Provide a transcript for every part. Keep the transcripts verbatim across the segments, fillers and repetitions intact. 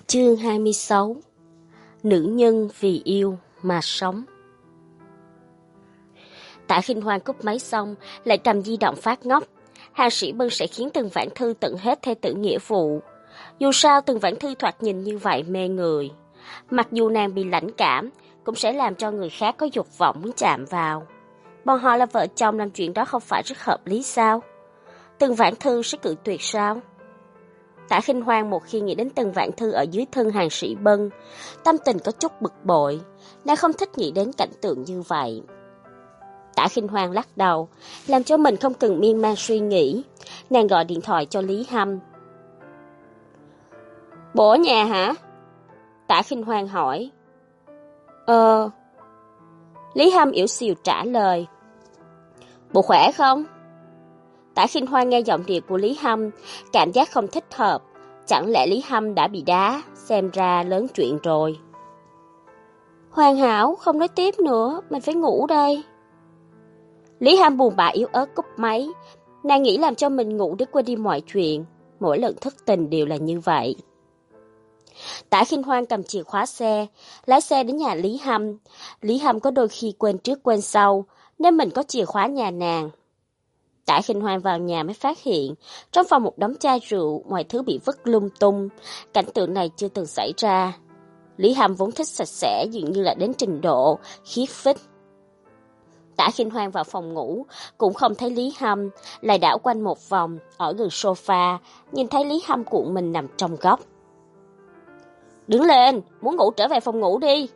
Chương hai mươi sáu. Nữ nhân vì yêu mà sống. Tạ Khinh Hoan cúp máy xong, lại cầm di động phát ngốc. Hàng Sĩ Bân sẽ khiến Tần Vãn Thư tận hết theo tử nghĩa vụ. Dù sao Tần Vãn Thư thoạt nhìn như vậy mê người. Mặc dù nàng bị lãnh cảm, cũng sẽ làm cho người khác có dục vọng muốn chạm vào. Bọn họ là vợ chồng, làm chuyện đó không phải rất hợp lý sao? Tần Vãn Thư sẽ cự tuyệt sao? Tạ Khinh Hoan một khi nghĩ đến Tần Vãn Thư ở dưới thân Hàng Sĩ Bân, tâm tình có chút bực bội, nàng không thích nghĩ đến cảnh tượng như vậy. Tạ Khinh Hoan lắc đầu, làm cho mình không cần miên man suy nghĩ. Nàng gọi điện thoại cho Lý Hâm. Bố ở nhà hả? Tạ Khinh Hoan hỏi. Ờ. Lý Hâm yểu xìu trả lời. Bộ khỏe không? Tạ Khinh Hoan nghe giọng điệu của Lý Hâm, cảm giác không thích hợp. Chẳng lẽ Lý Hâm đã bị đá, xem ra lớn chuyện rồi. Hoàn hảo, không nói tiếp nữa, mình phải ngủ đây. Lý Hâm buồn bã yếu ớt cúp máy. Nàng nghĩ làm cho mình ngủ để quên đi mọi chuyện. Mỗi lần thất tình đều là như vậy. Tạ Khinh Hoan cầm chìa khóa xe, lái xe đến nhà Lý Hâm. Lý Hâm có đôi khi quên trước quên sau, nên mình có chìa khóa nhà nàng. Tạ Khinh Hoan vào nhà mới phát hiện, trong phòng một đống chai rượu, mọi thứ bị vứt lung tung. Cảnh tượng này chưa từng xảy ra. Lý Hâm vốn thích sạch sẽ, dường như là đến trình độ khiếp phích. Tạ Khinh Hoan vào phòng ngủ, cũng không thấy Lý Hâm, lại đảo quanh một vòng, ở gần sofa, nhìn thấy Lý Hâm cuộn mình nằm trong góc. Đứng lên, muốn ngủ trở về phòng ngủ đi.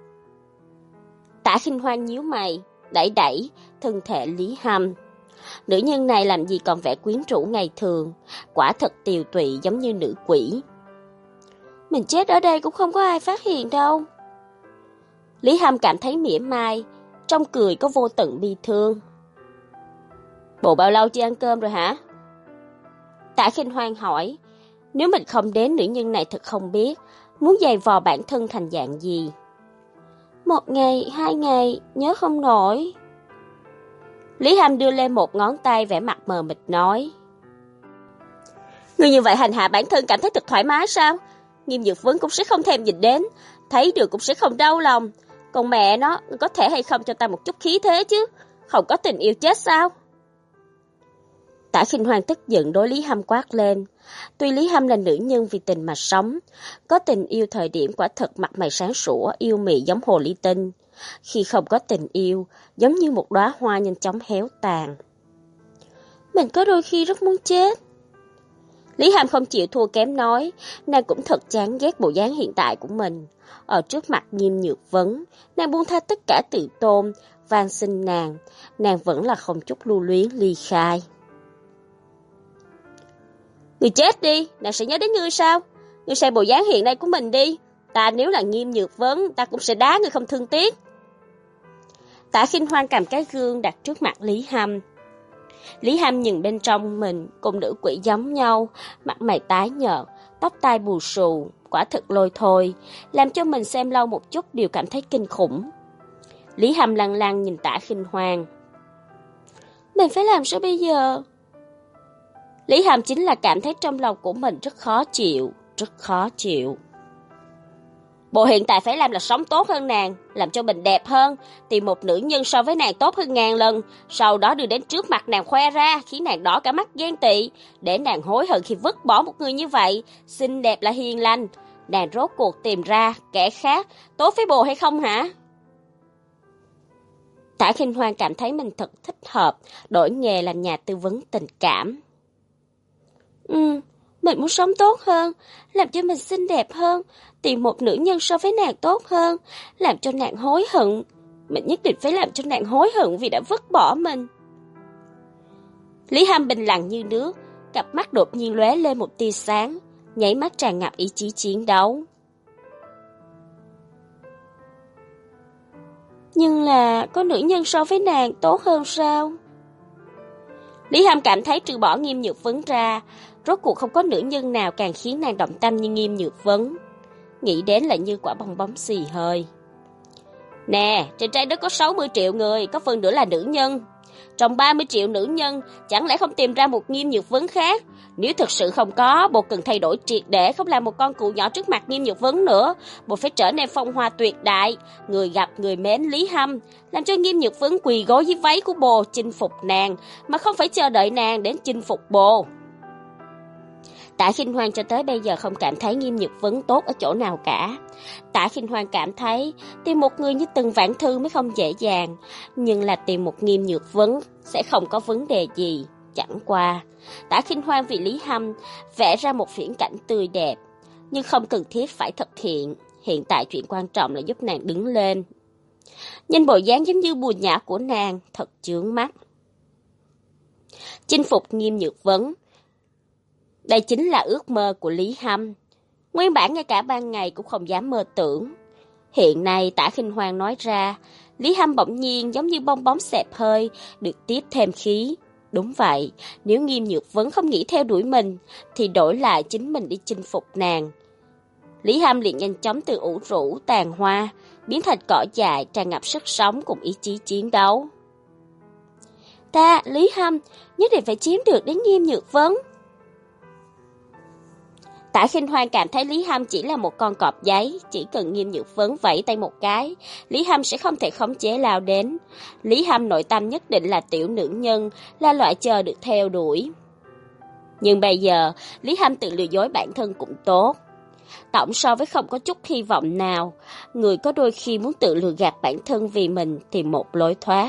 Tạ Khinh Hoan nhíu mày, đẩy đẩy thân thể Lý Hâm. Nữ nhân này làm gì còn vẻ quyến rũ ngày thường, quả thật tiều tụy giống như nữ quỷ. Mình chết ở đây cũng không có ai phát hiện đâu. Lý Hâm cảm thấy mỉa mai, trong cười có vô tận bi thương. Bộ bao lâu chưa ăn cơm rồi hả? Tạ Khinh Hoan hỏi, nếu mình không đến nữ nhân này thật không biết, muốn giày vò bản thân thành dạng gì. Một ngày, hai ngày, nhớ không nổi. Lý Hâm đưa lên một ngón tay vẻ mặt mờ mịt nói. Người như vậy hành hạ bản thân cảm thấy thật thoải mái sao? Nghiêm Dược Vấn cũng sẽ không thèm nhìn đến, thấy được cũng sẽ không đau lòng. Còn mẹ nó, có thể hay không cho ta một chút khí thế chứ? Không có tình yêu chết sao? Tạ Khinh Hoan tức giận đối Lý Hâm quát lên. Tuy Lý Hâm là nữ nhân vì tình mà sống, có tình yêu thời điểm quả thật mặt mày sáng sủa, yêu mị giống hồ ly tinh. Khi không có tình yêu, giống như một đóa hoa nhanh chóng héo tàn. Mình có đôi khi rất muốn chết. Lý Hâm không chịu thua kém nói, nàng cũng thật chán ghét bộ dáng hiện tại của mình. Ở trước mặt Nghiêm Nhược Vấn, nàng buông tha tất cả tự tôn, van xin nàng, nàng vẫn là không chút lưu luyến ly khai. Người chết đi, nàng sẽ nhớ đến ngươi sao? Ngươi xem bộ dáng hiện nay của mình đi, ta nếu là Nghiêm Nhược Vấn, ta cũng sẽ đá ngươi không thương tiếc. Tạ Khinh Hoan cầm cái gương đặt trước mặt Lý Hâm. Lý Hâm nhìn bên trong mình cùng nữ quỷ giống nhau, mặt mày tái nhợt, tóc tai bù xù, quả thực lôi thôi, làm cho mình xem lâu một chút đều cảm thấy kinh khủng. Lý Hâm lăng lăng nhìn Tạ Khinh Hoan. Mình phải làm sao bây giờ? Lý Hâm chính là cảm thấy trong lòng của mình rất khó chịu, rất khó chịu. Bộ hiện tại phải làm là sống tốt hơn nàng, làm cho mình đẹp hơn, tìm một nữ nhân so với nàng tốt hơn ngàn lần, sau đó đưa đến trước mặt nàng khoe ra, khiến nàng đỏ cả mắt ghen tị, để nàng hối hận khi vứt bỏ một người như vậy, xinh đẹp là hiền lành. Nàng rốt cuộc tìm ra kẻ khác, tốt với bồ hay không hả? Tạ Khinh Hoan cảm thấy mình thật thích hợp, đổi nghề làm nhà tư vấn tình cảm. Ừ, mình muốn sống tốt hơn, làm cho mình xinh đẹp hơn, tìm một nữ nhân so với nàng tốt hơn, làm cho nàng hối hận. Mình nhất định phải làm cho nàng hối hận vì đã vứt bỏ mình. Lý Hâm bình lặng như nước, cặp mắt đột nhiên lóe lên một tia sáng, nháy mắt tràn ngập ý chí chiến đấu. Nhưng là có nữ nhân so với nàng tốt hơn sao? Lý Hâm cảm thấy trừ bỏ Nghiêm Nhược Vấn ra, rốt cuộc không có nữ nhân nào càng khiến nàng động tâm như Nghiêm Nhược Vấn. Nghĩ đến là như quả bong bóng xì hơi. Nè, trên trái đất có sáu mươi triệu người, có phần nữa là nữ nhân. Trong ba mươi triệu nữ nhân, chẳng lẽ không tìm ra một Nghiêm Nhược Vấn khác? Nếu thực sự không có, bộ cần thay đổi triệt để, không làm một con cụ nhỏ trước mặt Nghiêm Nhược Vấn nữa. Bộ phải trở nên phong hoa tuyệt đại, người gặp người mến Lý Hâm, làm cho Nghiêm Nhược Vấn quỳ gối dưới váy của bồ chinh phục nàng, mà không phải chờ đợi nàng đến chinh phục bồ. Tạ Khinh Hoan cho tới bây giờ không cảm thấy Nghiêm Nhược Vấn tốt ở chỗ nào cả. Tạ Khinh Hoan cảm thấy tìm một người như Tần Vãn Thư mới không dễ dàng, nhưng là tìm một Nghiêm Nhược Vấn sẽ không có vấn đề gì. Chẳng qua, Tạ Khinh Hoan vì Lý Hâm vẽ ra một viễn cảnh tươi đẹp, nhưng không cần thiết phải thực hiện. Hiện tại chuyện quan trọng là giúp nàng đứng lên. Nhìn bộ dáng giống như bùn nhão của nàng, thật chướng mắt. Chinh phục Nghiêm Nhược Vấn, đây chính là ước mơ của Lý Hâm. Nguyên bản ngay cả ban ngày cũng không dám mơ tưởng. Hiện nay Tạ Khinh Hoan nói ra, Lý Hâm bỗng nhiên giống như bong bóng xẹp hơi, được tiếp thêm khí. Đúng vậy, nếu Nghiêm Nhược Vấn không nghĩ theo đuổi mình, thì đổi lại chính mình đi chinh phục nàng. Lý Hâm liền nhanh chóng từ ủ rũ, tàn hoa, biến thành cỏ dại tràn ngập sức sống cùng ý chí chiến đấu. Ta, Lý Hâm, nhất định phải chiếm được đến Nghiêm Nhược Vấn. Tạ Khinh Hoan cảm thấy Lý Hâm chỉ là một con cọp giấy, chỉ cần Nghiêm Nhược Vấn vẫy tay một cái, Lý Hâm sẽ không thể khống chế lao đến. Lý Hâm nội tâm nhất định là tiểu nữ nhân, là loại chờ được theo đuổi. Nhưng bây giờ, Lý Hâm tự lừa dối bản thân cũng tốt. Tổng so với không có chút hy vọng nào, người có đôi khi muốn tự lừa gạt bản thân vì mình tìm một lối thoát.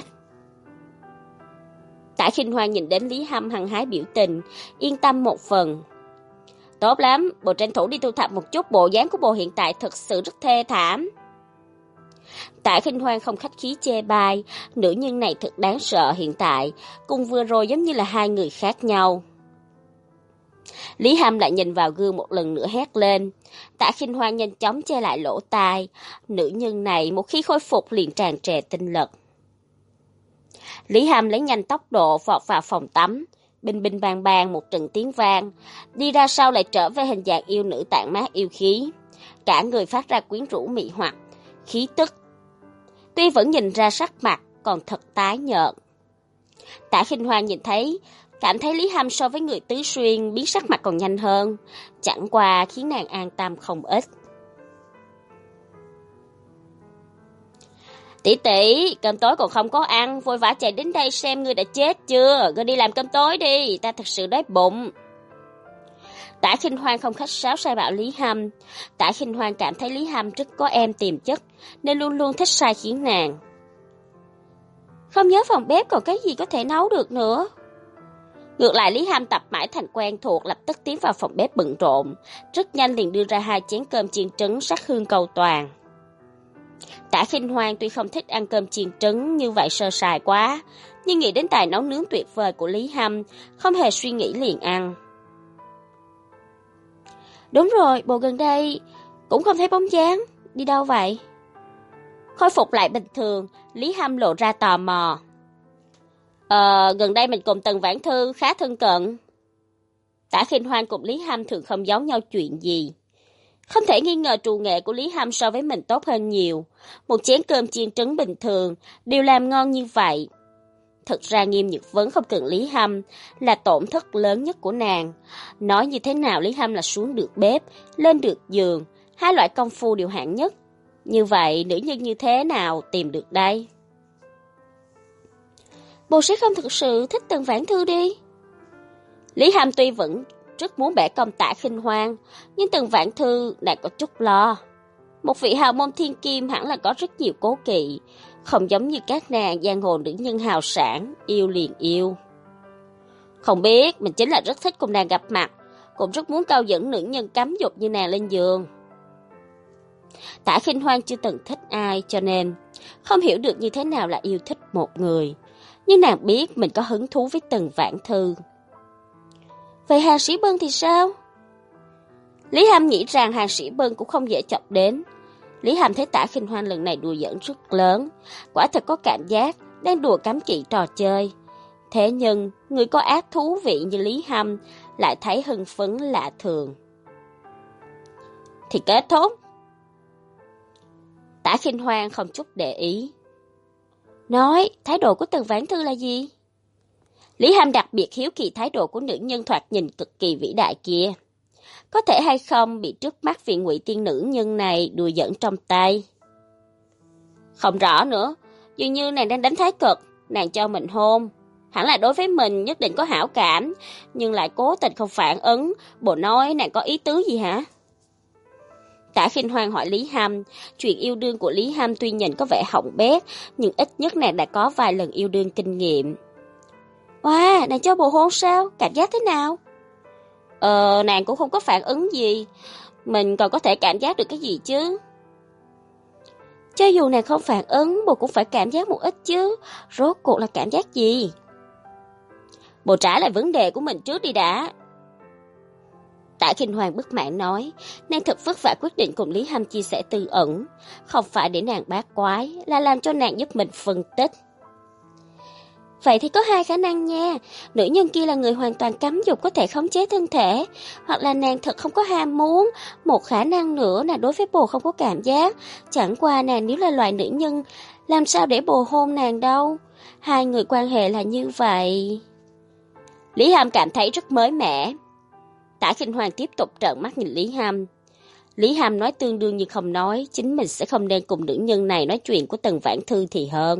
Tạ Khinh Hoan nhìn đến Lý Hâm hăng hái biểu tình, yên tâm một phần. Tốt lắm, bộ tranh thủ đi thu thập một chút, bộ dáng của bộ hiện tại thật sự rất thê thảm. Tạ Khinh Hoan không khách khí chê bai, nữ nhân này thật đáng sợ hiện tại, cùng vừa rồi giống như là hai người khác nhau. Lý Hâm lại nhìn vào gương một lần nữa hét lên. Tạ Khinh Hoan nhanh chóng che lại lỗ tai, nữ nhân này một khi khôi phục liền tràn trề tinh lực. Lý Hâm lấy nhanh tốc độ vọt vào phòng tắm, bình bình bang bang một trận tiếng vang, đi ra sau lại trở về hình dạng yêu nữ tản mát yêu khí, cả người phát ra quyến rũ mị hoặc, khí tức. Tuy vẫn nhìn ra sắc mặt còn thật tái nhợt. Tạ Khinh Hoan nhìn thấy, cảm thấy Lý Hâm so với người tứ xuyên biến sắc mặt còn nhanh hơn, chẳng qua khiến nàng an tâm không ít. Tỷ tỷ, cơm tối còn không có ăn, vội vã chạy đến đây xem ngươi đã chết chưa, ngươi đi làm cơm tối đi, ta thật sự đói bụng. Tạ Khinh Hoan không khách sáo sai bảo Lý Hâm. Tạ Khinh Hoan cảm thấy Lý Hâm rất có em tiềm chất, nên luôn luôn thích sai khiến nàng. Không nhớ phòng bếp còn cái gì có thể nấu được nữa. Ngược lại Lý Hâm tập mãi thành quen thuộc, lập tức tiến vào phòng bếp bận rộn, rất nhanh liền đưa ra hai chén cơm chiên trứng sắc hương cầu toàn. Tạ Khinh Hoan tuy không thích ăn cơm chiên trứng như vậy sơ sài quá, nhưng nghĩ đến tài nấu nướng tuyệt vời của Lý Hâm, không hề suy nghĩ liền ăn. Đúng rồi, bộ gần đây cũng không thấy bóng dáng, đi đâu vậy? Khôi phục lại bình thường, Lý Hâm lộ ra tò mò. Ờ, gần đây mình cùng Tần Vãn Thư khá thân cận. Tạ Khinh Hoan cùng Lý Hâm thường không giấu nhau chuyện gì. Không thể nghi ngờ trù nghệ của Lý Hâm so với mình tốt hơn nhiều. Một chén cơm chiên trứng bình thường đều làm ngon như vậy. Thật ra Nghiêm Nhược Vấn không cần Lý Hâm, là tổn thất lớn nhất của nàng. Nói như thế nào Lý Hâm là xuống được bếp, lên được giường, hai loại công phu đều hạng nhất. Như vậy nữ nhân như thế nào tìm được đây? Bồ sẽ không thực sự thích Tần Vãn Thư đi. Lý Hâm tuy vẫn rất muốn bẻ cong Tạ Khinh Hoan, nhưng Tần Vãn Thư lại có chút lo. Một vị hào môn thiên kim hẳn là có rất nhiều cố kỵ, không giống như các nàng giang hồ nữ nhân hào sản, yêu liền yêu. Không biết, mình chính là rất thích cùng nàng gặp mặt, cũng rất muốn câu dẫn nữ nhân cấm dục như nàng lên giường. Tạ Khinh Hoan chưa từng thích ai, cho nên không hiểu được như thế nào là yêu thích một người. Nhưng nàng biết mình có hứng thú với Tần Vãn Thư. Vậy Hàng Sĩ Bân thì sao? Lý Hâm nghĩ rằng Hàng Sĩ Bân cũng không dễ chọc đến. Lý Hâm thấy Tạ Khinh Hoan lần này đùa giỡn rất lớn, quả thật có cảm giác đang đùa cấm kỵ trò chơi. Thế nhưng, người có ác thú vị như Lý Hâm lại thấy hưng phấn lạ thường. Thì kết thúc. Tạ Khinh Hoan không chút để ý. Nói, thái độ của Tần Vãn Thư là gì? Lý Hàm đặc biệt hiếu kỳ thái độ của nữ nhân thoạt nhìn cực kỳ vĩ đại kia. Có thể hay không bị trước mắt vị ngụy tiên nữ nhân này đùa giỡn trong tay? Không rõ nữa, dường như nàng đang đánh thái cực, nàng cho mình hôn. Hẳn là đối với mình nhất định có hảo cảm, nhưng lại cố tình không phản ứng. Bộ nói nàng có ý tứ gì hả? Tả Khinh Hoan hỏi Lý Hàm. Chuyện yêu đương của Lý Hàm tuy nhìn có vẻ hỏng bét, nhưng ít nhất nàng đã có vài lần yêu đương kinh nghiệm. Wow, nàng cho bồ hôn sao? Cảm giác thế nào? Ờ, nàng cũng không có phản ứng gì. Mình còn có thể cảm giác được cái gì chứ? Cho dù nàng không phản ứng, bồ cũng phải cảm giác một ít chứ. Rốt cuộc là cảm giác gì? Bồ trả lại vấn đề của mình trước đi đã. Tả Khinh Hoan bất mãn nói, nàng thật vất vả quyết định cùng Lý Hàm chia sẻ tư ẩn. Không phải để nàng bát quái, là làm cho nàng giúp mình phân tích. Vậy thì có hai khả năng nha. Nữ nhân kia là người hoàn toàn cấm dục, có thể khống chế thân thể. Hoặc là nàng thật không có ham muốn. Một khả năng nữa là đối với bồ không có cảm giác. Chẳng qua nàng nếu là loại nữ nhân, làm sao để bồ hôn nàng đâu. Hai người quan hệ là như vậy. Lý Hàm cảm thấy rất mới mẻ. Tả Khinh Hoan tiếp tục trợn mắt nhìn Lý Hàm. Lý Hàm nói tương đương như không nói, chính mình sẽ không nên cùng nữ nhân này nói chuyện của Tần Vãn Thư thì hơn.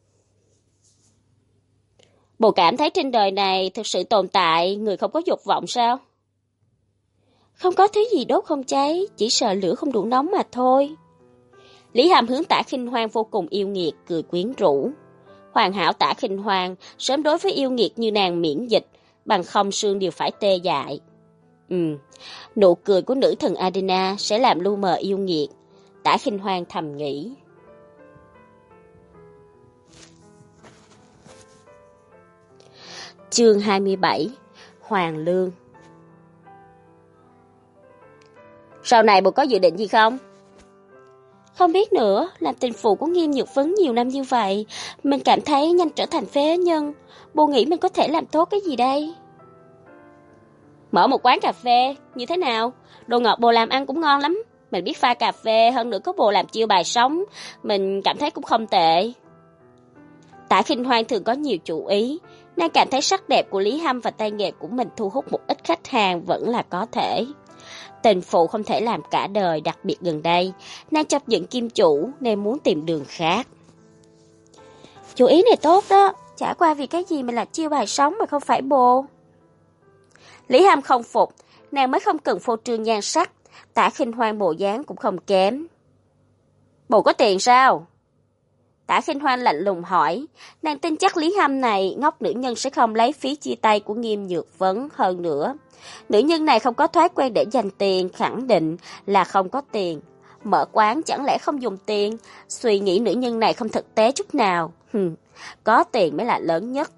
Bồ cảm thấy trên đời này thực sự tồn tại người không có dục vọng sao? Không có thứ gì đốt không cháy, chỉ sợ lửa không đủ nóng mà thôi. Lý Hàm hướng Tả Khinh Hoan vô cùng yêu nghiệt, cười quyến rũ. Hoàn hảo Tả Khinh Hoan, sớm đối với yêu nghiệt như nàng miễn dịch, bằng không xương đều phải tê dại. Ừ, nụ cười của nữ thần Adena sẽ làm lu mờ yêu nghiệt. Tả Khinh Hoan thầm nghĩ. Chương hai mươi bảy, Hoàng Lương. Sau này bồ có dự định gì không? Không biết nữa, làm tình phụ của Nghiêm Nhược Vấn nhiều năm như vậy, mình cảm thấy nhanh trở thành phế nhân. Bồ nghĩ mình có thể làm tốt cái gì đây? Mở một quán cà phê, như thế nào? Đồ ngọt bồ làm ăn cũng ngon lắm. Mình biết pha cà phê, hơn nữa có bồ làm chiêu bài sống, mình cảm thấy cũng không tệ. Tả Khinh Hoan thường có nhiều chủ ý, nàng cảm thấy sắc đẹp của Lý Hâm và tay nghề của mình thu hút một ít khách hàng vẫn là có thể. Tình phụ không thể làm cả đời, đặc biệt gần đây, nàng chọc giận kim chủ nên muốn tìm đường khác. Chủ ý này tốt đó, chả qua vì cái gì mình là chiêu bài sống mà không phải bồ. Lý Hâm không phục, nàng mới không cần phô trương nhan sắc, Tả Khinh Hoan bộ dáng cũng không kém. Bồ có tiền sao? Tả Khinh Hoan lạnh lùng hỏi, nàng tin chắc Lý Hâm này ngốc nữ nhân sẽ không lấy phí chia tay của Nghiêm Nhược Vấn hơn nữa. Nữ nhân này không có thói quen để dành tiền, khẳng định là không có tiền. Mở quán chẳng lẽ không dùng tiền? Suy nghĩ nữ nhân này không thực tế chút nào. Hừm, có tiền mới là lớn nhất.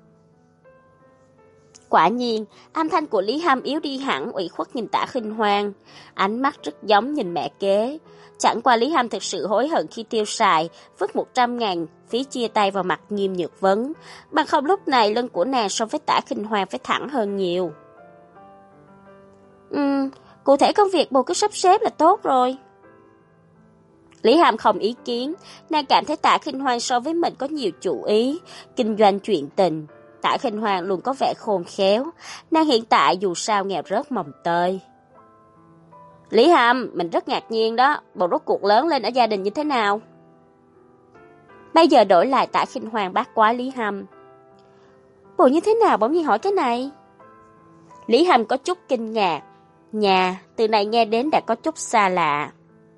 Quả nhiên, âm thanh của Lý Hâm yếu đi hẳn, ủy khuất nhìn Tả Khinh Hoan, ánh mắt rất giống nhìn mẹ kế. Chẳng qua Lý Hâm thực sự hối hận khi tiêu xài, vứt một trăm ngàn phí chia tay vào mặt Nghiêm Nhược Vấn. Bằng không lúc này lưng của nàng so với Tả Khinh Hoan phải thẳng hơn nhiều. Ừm, cụ thể công việc bồ cứ sắp xếp là tốt rồi. Lý Hàm không ý kiến, nàng cảm thấy Tả Khinh Hoan so với mình có nhiều chủ ý, kinh doanh chuyện tình. Tả Khinh Hoan luôn có vẻ khôn khéo, nàng hiện tại dù sao nghèo rớt mồng tơi. Lý Hàm, mình rất ngạc nhiên đó, bồ rốt cuộc lớn lên ở gia đình như thế nào? Bây giờ đổi lại Tả Khinh Hoan bác quái Lý Hàm. Bồ như thế nào bỗng nhiên hỏi cái này? Lý Hàm có chút kinh ngạc, nhà, từ này nghe đến đã có chút xa lạ.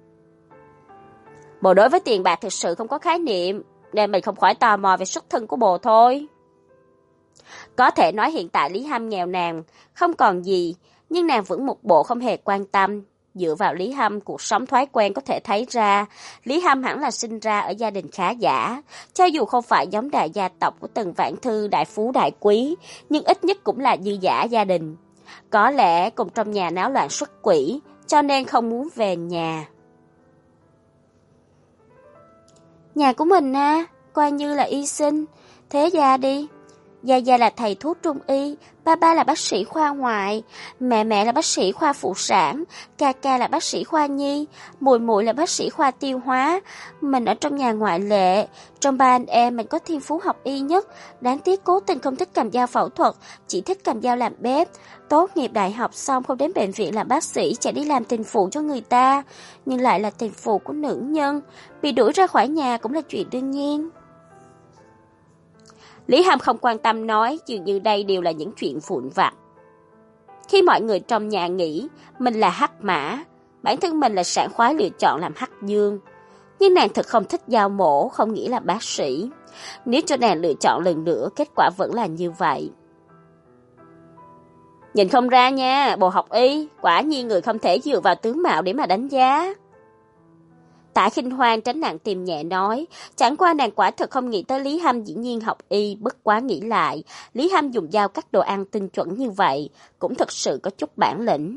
Bồ đối với tiền bạc thực sự không có khái niệm, nên mình không khỏi tò mò về xuất thân của bồ thôi. Có thể nói hiện tại Lý Hâm nghèo nàn, không còn gì, nhưng nàng vẫn một bộ không hề quan tâm. Dựa vào Lý Hâm, cuộc sống thói quen có thể thấy ra, Lý Hâm hẳn là sinh ra ở gia đình khá giả. Cho dù không phải giống đại gia tộc của Tần Vãn Thư đại phú đại quý, nhưng ít nhất cũng là dư giả gia đình. Có lẽ cùng trong nhà náo loạn xuất quỷ, cho nên không muốn về nhà. Nhà của mình à, coi như là y sinh, thế gia đi. Gia Gia là thầy thuốc trung y, ba ba là bác sĩ khoa ngoại, mẹ mẹ là bác sĩ khoa phụ sản, ca ca là bác sĩ khoa nhi, muội muội là bác sĩ khoa tiêu hóa. Mình ở trong nhà ngoại lệ, trong ba anh em mình có thiên phú học y nhất, đáng tiếc cố tình không thích cầm dao phẫu thuật, chỉ thích cầm dao làm bếp. Tốt nghiệp đại học xong không đến bệnh viện làm bác sĩ, chạy đi làm tình phụ cho người ta, nhưng lại là tình phụ của nữ nhân, bị đuổi ra khỏi nhà cũng là chuyện đương nhiên. Lý Hàm không quan tâm nói, dường như đây đều là những chuyện vụn vặt. Khi mọi người trong nhà nghĩ mình là hắc mã, bản thân mình là sảng khoái lựa chọn làm hắc dương. Nhưng nàng thật không thích dao mổ, không nghĩ là bác sĩ. Nếu cho nàng lựa chọn lần nữa, kết quả vẫn là như vậy. Nhìn không ra nha, bộ học y, quả nhiên người không thể dựa vào tướng mạo để mà đánh giá. Tạ Khinh Hoan tránh nặng tìm nhẹ nói, chẳng qua nàng quả thật không nghĩ tới Lý Hâm dĩ nhiên học y, bất quá nghĩ lại, Lý Hâm dùng dao cắt đồ ăn tinh chuẩn như vậy, cũng thật sự có chút bản lĩnh.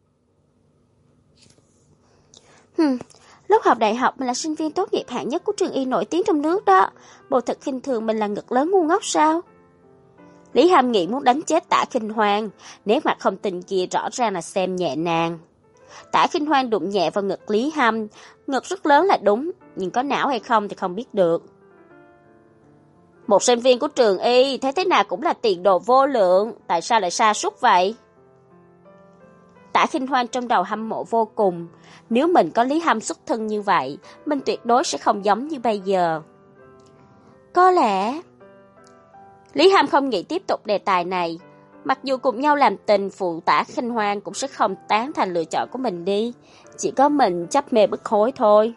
Hừm, lúc học đại học mình là sinh viên tốt nghiệp hạng nhất của trường y nổi tiếng trong nước đó, bộ thật khinh thường mình là ngực lớn ngu ngốc sao? Lý Hâm nghĩ muốn đánh chết Tạ Khinh Hoan, nét mặt không tình kia rõ ràng là xem nhẹ nàng. Tạ Khinh Hoan đụng nhẹ vào ngực Lý Hâm, ngực rất lớn là đúng, nhưng có não hay không thì không biết được. Một sinh viên của trường y, thế thế nào cũng là tiền đồ vô lượng, tại sao lại sa sút vậy? Tạ Khinh Hoan trong đầu hâm mộ vô cùng, nếu mình có Lý Hâm xuất thân như vậy, mình tuyệt đối sẽ không giống như bây giờ. Có lẽ... Lý Hâm không nghĩ tiếp tục đề tài này. Mặc dù cùng nhau làm tình, phụ Tạ Khinh Hoan cũng sẽ không tán thành lựa chọn của mình đi. Chỉ có mình chấp mê bất hối thôi.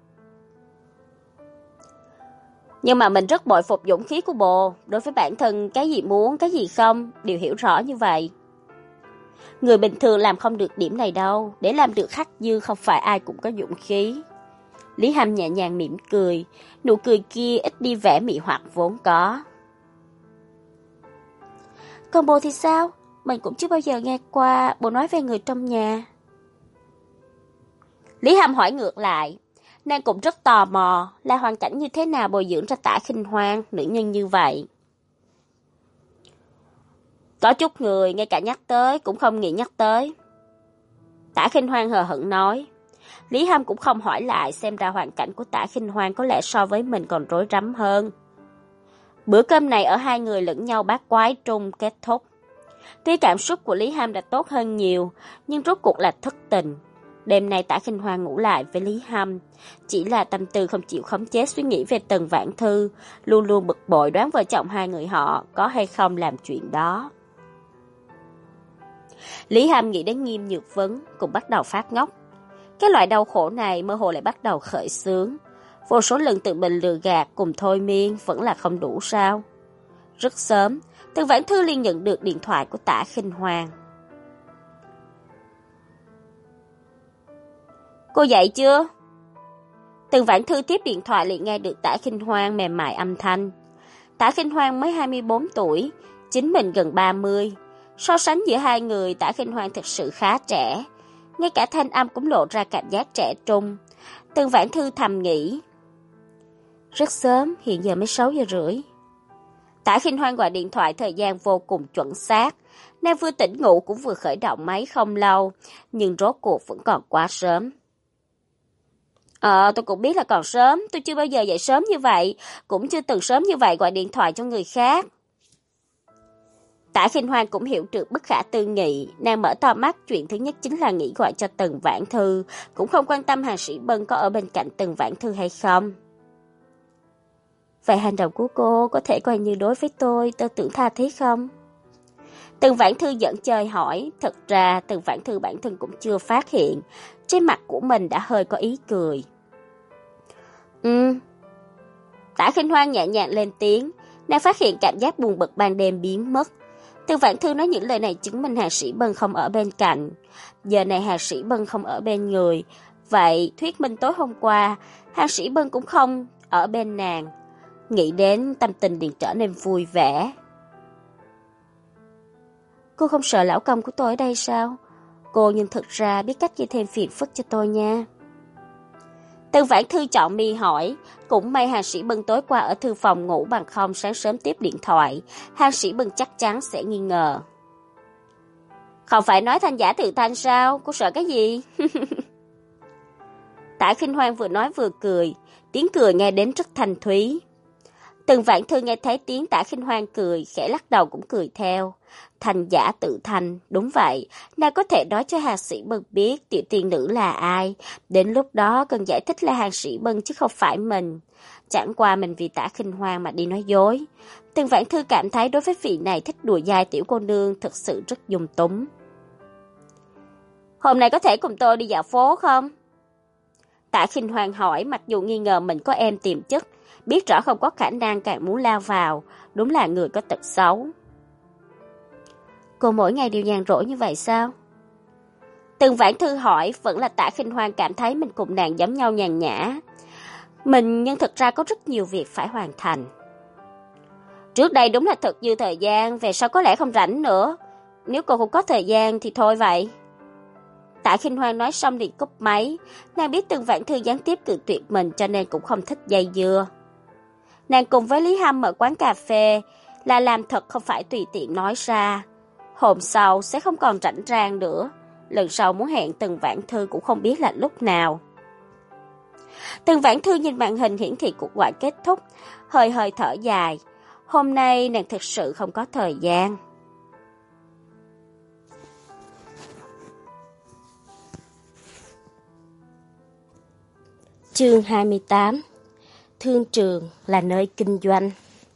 Nhưng mà mình rất bội phục dũng khí của bồ. Đối với bản thân, cái gì muốn, cái gì không, đều hiểu rõ như vậy. Người bình thường làm không được điểm này đâu. Để làm được hắc dư không phải ai cũng có dũng khí. Lý Hâm nhẹ nhàng mỉm cười. Nụ cười kia ít đi vẻ mị hoặc vốn có. Còn bồ thì sao? Mình cũng chưa bao giờ nghe qua bồ nói về người trong nhà. Lý Hâm hỏi ngược lại. Nàng cũng rất tò mò là hoàn cảnh như thế nào bồi dưỡng ra Tạ Khinh Hoan, nữ nhân như vậy. Có chút người ngay cả nhắc tới cũng không nghĩ nhắc tới. Tạ Khinh Hoan hờ hững nói. Lý Hâm cũng không hỏi lại, xem ra hoàn cảnh của Tạ Khinh Hoan có lẽ so với mình còn rối rắm hơn. Bữa cơm này ở hai người lẫn nhau bát quái trung kết thúc. Tuy cảm xúc của Lý Hâm đã tốt hơn nhiều, nhưng rốt cuộc là thất tình. Đêm nay Tạ Khinh Hoan ngủ lại với Lý Hâm, chỉ là tâm tư không chịu khống chế suy nghĩ về Tần Vãn Thư, luôn luôn bực bội đoán vợ chồng hai người họ có hay không làm chuyện đó. Lý Hâm nghĩ đến Nghiêm Nhược Vấn cũng bắt đầu phát ngốc. Cái loại đau khổ này mơ hồ lại bắt đầu khởi xướng. Vô số lần tự mình lừa gạt cùng thôi miên vẫn là không đủ sao. Rất sớm, Tần Vãn Thư liền nhận được điện thoại của Tạ Khinh Hoan. Cô dậy chưa? Tần Vãn Thư tiếp điện thoại liền nghe được Tạ Khinh Hoan mềm mại âm thanh. Tạ Khinh Hoan mới hai mươi bốn tuổi, chính mình gần ba mươi. So sánh giữa hai người, Tạ Khinh Hoan thực sự khá trẻ. Ngay cả thanh âm cũng lộ ra cảm giác trẻ trung. Tần Vãn Thư thầm nghĩ. Rất sớm, hiện giờ mới sáu giờ rưỡi. Tạ Khinh Hoan gọi điện thoại thời gian vô cùng chuẩn xác. Nàng vừa tỉnh ngủ cũng vừa khởi động máy không lâu, nhưng rốt cuộc vẫn còn quá sớm. Ờ, tôi cũng biết là còn sớm, tôi chưa bao giờ dậy sớm như vậy, cũng chưa từng sớm như vậy gọi điện thoại cho người khác. Tạ Khinh Hoan cũng hiểu được bất khả tư nghị, nàng mở to mắt, chuyện thứ nhất chính là nghĩ gọi cho Tần Vãn Thư, cũng không quan tâm Hàng Sĩ Bân có ở bên cạnh Tần Vãn Thư hay không. Vậy hành động của cô có thể coi như đối với tôi tư tưởng tha thiết không? Tần Vãn Thư giận chơi hỏi, thật ra Tần Vãn Thư bản thân cũng chưa phát hiện, trên mặt của mình đã hơi có ý cười. Ừ. Tạ Khinh Hoan nhẹ nhàng lên tiếng, nàng phát hiện cảm giác buồn bực ban đêm biến mất. Tần Vãn Thư nói những lời này chứng minh Hàng Sĩ Bân không ở bên cạnh. Giờ này Hàng Sĩ Bân không ở bên người, vậy thuyết minh tối hôm qua, Hàng Sĩ Bân cũng không ở bên nàng. Nghĩ đến tâm tình liền trở nên vui vẻ. Cô không sợ lão công của tôi ở đây sao? Cô nhưng thực ra biết cách gây thêm phiền phức cho tôi nha. Từng Vãn Thư chọn mi hỏi, cũng may Hàng Sĩ Bân tối qua ở thư phòng ngủ, bằng không sáng sớm tiếp điện thoại, Hàng Sĩ Bân chắc chắn sẽ nghi ngờ. Không phải nói thanh giả tự thanh sao, cô sợ cái gì? Tạ Khinh Hoan vừa nói vừa cười, tiếng cười nghe đến rất thanh thúy. Từng Vãn Thư nghe thấy tiếng Tạ Khinh Hoan cười, khẽ lắc đầu cũng cười theo. Thanh giả tự thanh, đúng vậy, nàng có thể nói cho Hàng Sĩ Bân biết tiểu tiên nữ là ai. Đến lúc đó cần giải thích là Hàng Sĩ Bân chứ không phải mình. Chẳng qua mình vì Tạ Khinh Hoan mà đi nói dối. Từng Vãn Thư cảm thấy đối với vị này thích đùa dai tiểu cô nương thật sự rất dung túng. Hôm nay có thể cùng tôi đi dạo phố không? Tạ Khinh Hoan hỏi, mặc dù nghi ngờ mình có em tiềm chất, biết rõ không có khả năng càng muốn lao vào, đúng là người có tật xấu. Cô mỗi ngày đều nhàn rỗi như vậy sao? Từng Vãn Thư hỏi, vẫn là Tạ Khinh Hoan cảm thấy mình cùng nàng giống nhau nhàn nhã. Mình nhưng thực ra có rất nhiều việc phải hoàn thành. Trước đây đúng là thật dư thời gian, về sau có lẽ không rảnh nữa. Nếu cô không có thời gian thì thôi vậy. Tạ Khinh Hoan nói xong liền cúp máy, nàng biết Từng Vãn Thư gián tiếp cự tuyệt mình cho nên cũng không thích dây dưa. Nàng cùng với Lý Hâm mở quán cà phê là làm thật không phải tùy tiện nói ra. Hôm sau sẽ không còn rảnh rang nữa, lần sau muốn hẹn Từng Vãn Thư cũng không biết là lúc nào. Từng Vãn Thư nhìn màn hình hiển thị cuộc gọi kết thúc, hơi hơi thở dài. Hôm nay nàng thực sự không có thời gian. Chương hai mươi tám. Thương trường là nơi kinh doanh.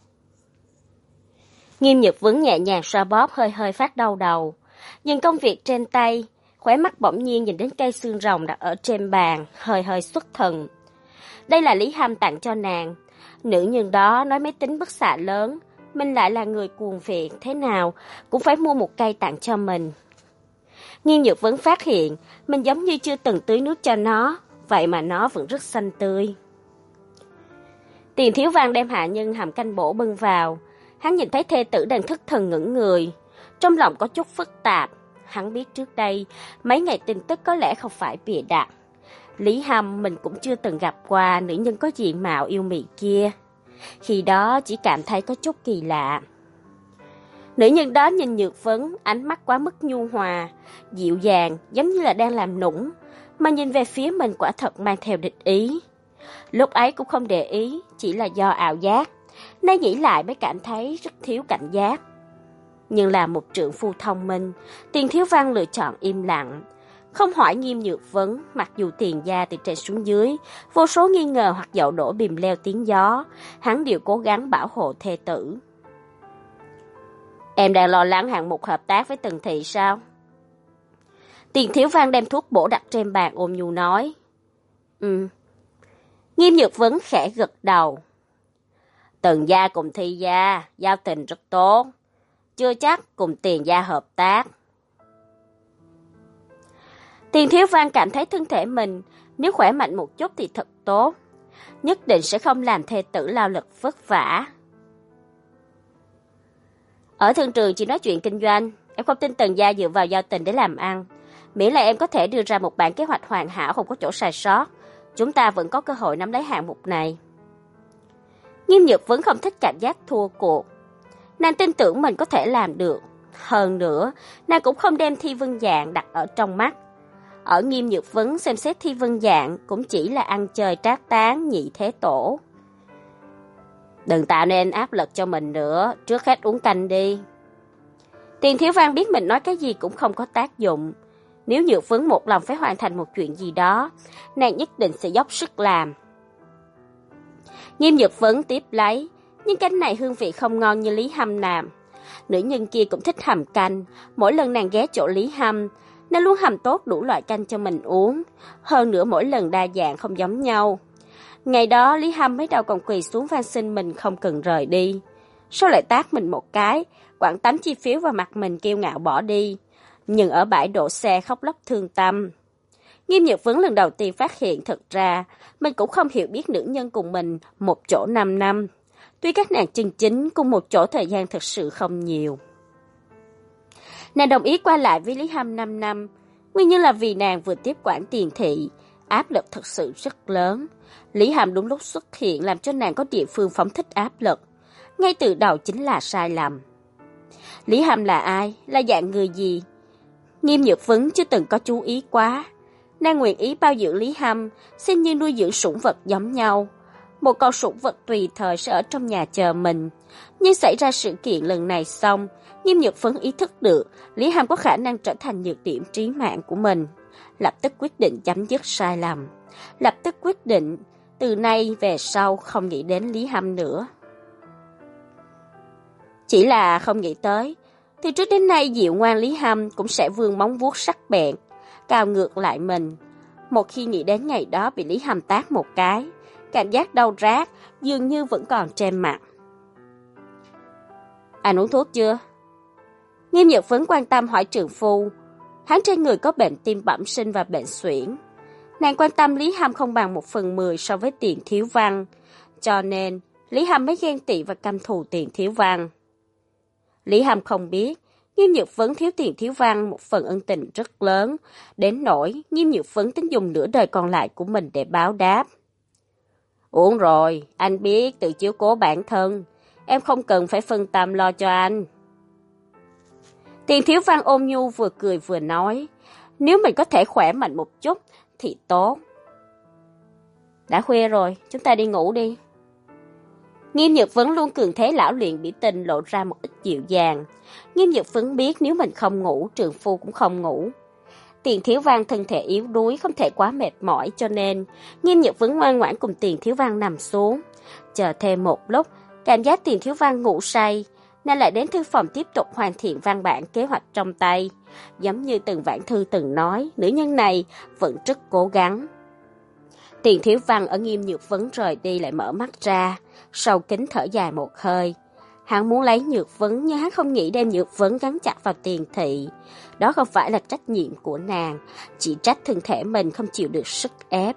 Nghiêm Nhược Vấn nhẹ nhàng xoa bóp, hơi hơi phát đau đầu. Dừng công việc trên tay, khóe mắt bỗng nhiên nhìn đến cây xương rồng đặt ở trên bàn, hơi hơi xuất thần. Đây là Lý Hâm tặng cho nàng. Nữ nhân đó nói máy tính bức xạ lớn, mình lại là người cuồng phiện, thế nào cũng phải mua một cây tặng cho mình. Nghiêm Nhược Vấn phát hiện mình giống như chưa từng tưới nước cho nó, vậy mà nó vẫn rất xanh tươi. Tiền Thiếu Văn đem hạ nhân hầm canh bổ bưng vào. Hắn nhìn thấy thê tử đang thất thần ngẩn người, trong lòng có chút phức tạp. Hắn biết trước đây mấy ngày tin tức có lẽ không phải bịa đặt. Lý Hâm mình cũng chưa từng gặp qua nữ nhân có diện mạo yêu mị kia. Khi đó chỉ cảm thấy có chút kỳ lạ. Nữ nhân đó nhìn Nhược Vấn, ánh mắt quá mức nhu hòa, dịu dàng, giống như là đang làm nũng, mà nhìn về phía mình quả thật mang theo địch ý. Lúc ấy cũng không để ý, chỉ là do ảo giác. Nay nghĩ lại mới cảm thấy rất thiếu cảnh giác. Nhưng là một trượng phu thông minh, Tiền Thiếu Văn lựa chọn im lặng, không hỏi Nghiêm Nhược Vấn. Mặc dù Tiền gia từ trên xuống dưới vô số nghi ngờ hoặc dậu đổ bìm leo tiếng gió, hắn đều cố gắng bảo hộ thê tử. Em đang lo lắng hạng mục hợp tác với Tần Thị sao? Tiền Thiếu Văn đem thuốc bổ đặt trên bàn ôm nhu nói. Ừ. Nghiêm Nhược Vấn khẽ gật đầu. Tần gia cùng Thi gia giao tình rất tốt, chưa chắc cùng Tiền gia hợp tác. Tiền Thiếu Văn cảm thấy thân thể mình nếu khỏe mạnh một chút thì thật tốt, nhất định sẽ không làm thê tử lao lực vất vả. Ở thương trường chỉ nói chuyện kinh doanh, em không tin Tần gia dựa vào giao tình để làm ăn. Miễn là em có thể đưa ra một bản kế hoạch hoàn hảo không có chỗ sai sót, chúng ta vẫn có cơ hội nắm lấy hạng mục này. Nghiêm Nhược vẫn không thích cảm giác thua cuộc. Nàng tin tưởng mình có thể làm được. Hơn nữa, nàng cũng không đem Thi Vân Dạng đặt ở trong mắt. Ở Nghiêm Nhược Vấn xem xét Thi Vân Dạng cũng chỉ là ăn chơi trác tán nhị thế tổ. Đừng tạo nên áp lực cho mình nữa, trước hết uống canh đi. Tiền Thiếu Văn biết mình nói cái gì cũng không có tác dụng. Nếu Nhược Vấn một lòng phải hoàn thành một chuyện gì đó, nàng nhất định sẽ dốc sức làm. Nghiêm Nhược Vấn tiếp lấy, nhưng canh này hương vị không ngon như Lý Hâm làm. Nữ nhân kia cũng thích hầm canh, mỗi lần nàng ghé chỗ Lý Hâm, nàng luôn hầm tốt đủ loại canh cho mình uống, hơn nữa mỗi lần đa dạng không giống nhau. Ngày đó Lý Hâm mới đầu còn quỳ xuống van xin mình không cần rời đi, sau lại tát mình một cái, quẳng tấm chi phiếu vào mặt mình kiêu ngạo bỏ đi, nhưng ở bãi đổ xe khóc lóc thương tâm. Nghiêm Nhược Vấn lần đầu tiên phát hiện thật ra mình cũng không hiểu biết nữ nhân cùng mình một chỗ năm năm. Tuy các nàng chân chính cùng một chỗ thời gian thật sự không nhiều. Nàng đồng ý qua lại với Lý Hâm năm năm, nguyên nhân là vì nàng vừa tiếp quản Tiền Thị, áp lực thật sự rất lớn. Lý Hàm đúng lúc xuất hiện làm cho nàng có địa phương phóng thích áp lực. Ngay từ đầu chính là sai lầm. Lý Hàm là ai? Là dạng người gì? Nghiêm Nhược Vấn chưa từng có chú ý quá. Nàng nguyện ý bao dưỡng Lý Hàm, xem như nuôi dưỡng sủng vật giống nhau. Một con sủng vật tùy thời sẽ ở trong nhà chờ mình. Nhưng xảy ra sự kiện lần này xong, Nghiêm Nhược Vấn ý thức được Lý Hàm có khả năng trở thành nhược điểm trí mạng của mình. Lập tức quyết định chấm dứt sai lầm. Lập tức quyết định từ nay về sau không nghĩ đến Lý Hàm nữa. Chỉ là không nghĩ tới, từ trước đến nay dịu ngoan Lý Hàm cũng sẽ vươn móng vuốt sắc bén, cào ngược lại mình. Một khi nghĩ đến ngày đó bị Lý Hàm tát một cái, cảm giác đau rát dường như vẫn còn trên mặt. Anh uống thuốc chưa? Nghiêm Nhược Vấn quan tâm hỏi trượng phu. Hắn trên người có bệnh tim bẩm sinh và bệnh suyễn. Nàng quan tâm Lý Hàm không bằng một phần mười so với Tiền Thiếu Văn, cho nên Lý Hàm mới ghen tị và căm thù Tiền Thiếu Văn. Lý Hàm không biết, Nghiêm Nhược Vấn thiếu Tiền Thiếu Văn một phần ân tình rất lớn, đến nỗi Nghiêm Nhược Vấn tính dùng nửa đời còn lại của mình để báo đáp. Uống rồi, anh biết tự chiếu cố bản thân, em không cần phải phân tâm lo cho anh. Tiền Thiếu Văn ôm nhu vừa cười vừa nói, nếu mình có thể khỏe mạnh một chút thì tốt. Đã khuya rồi, chúng ta đi ngủ đi. Nghiêm Nhược Vấn luôn cường thế lão luyện biểu tình lộ ra một ít dịu dàng. Nghiêm Nhược Vấn biết nếu mình không ngủ, trượng phu cũng không ngủ. Tiền Thiếu Văn thân thể yếu đuối, không thể quá mệt mỏi cho nên Nghiêm Nhược Vấn ngoan ngoãn cùng Tiền Thiếu Văn nằm xuống. Chờ thêm một lúc, cảm giác Tiền Thiếu Văn ngủ say, nên lại đến thư phòng tiếp tục hoàn thiện văn bản kế hoạch trong tay. Giống như Tần Vãn Thư từng nói, nữ nhân này vẫn rất cố gắng. Tiền Thiếu Văn ở Nghiêm Nhược Vấn rời đi lại mở mắt ra, sâu kín thở dài một hơi. Hắn muốn lấy Nhược Vấn nhưng hắn không nghĩ đem Nhược Vấn gắn chặt vào Tiền thị. Đó không phải là trách nhiệm của nàng, chỉ trách thân thể mình không chịu được sức ép.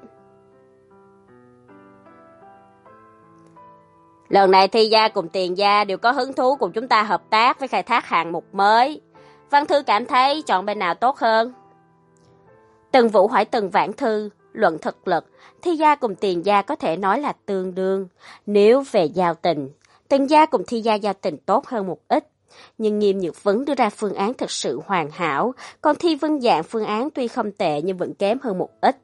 Lần này Thi gia cùng Tiền gia đều có hứng thú cùng chúng ta hợp tác với khai thác hạng mục mới. Văn Thư cảm thấy chọn bên nào tốt hơn? Tần Vũ hỏi Tần Vãn Thư, luận thực lực, Thi gia cùng Tiền gia có thể nói là tương đương. Nếu về giao tình, Tần gia cùng Thi gia giao tình tốt hơn một ít. Nhưng Nghiêm Nhược Vấn đưa ra phương án thực sự hoàn hảo, còn Thi Vân Dạng phương án tuy không tệ nhưng vẫn kém hơn một ít.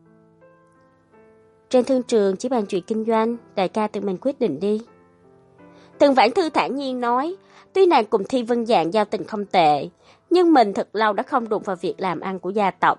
Trên thương trường chỉ bàn chuyện kinh doanh, đại ca tự mình quyết định đi. Tần Vãn Thư thản nhiên nói, tuy nàng cùng Thi Vân Dạng giao tình không tệ, nhưng mình thật lâu đã không đụng vào việc làm ăn của gia tộc.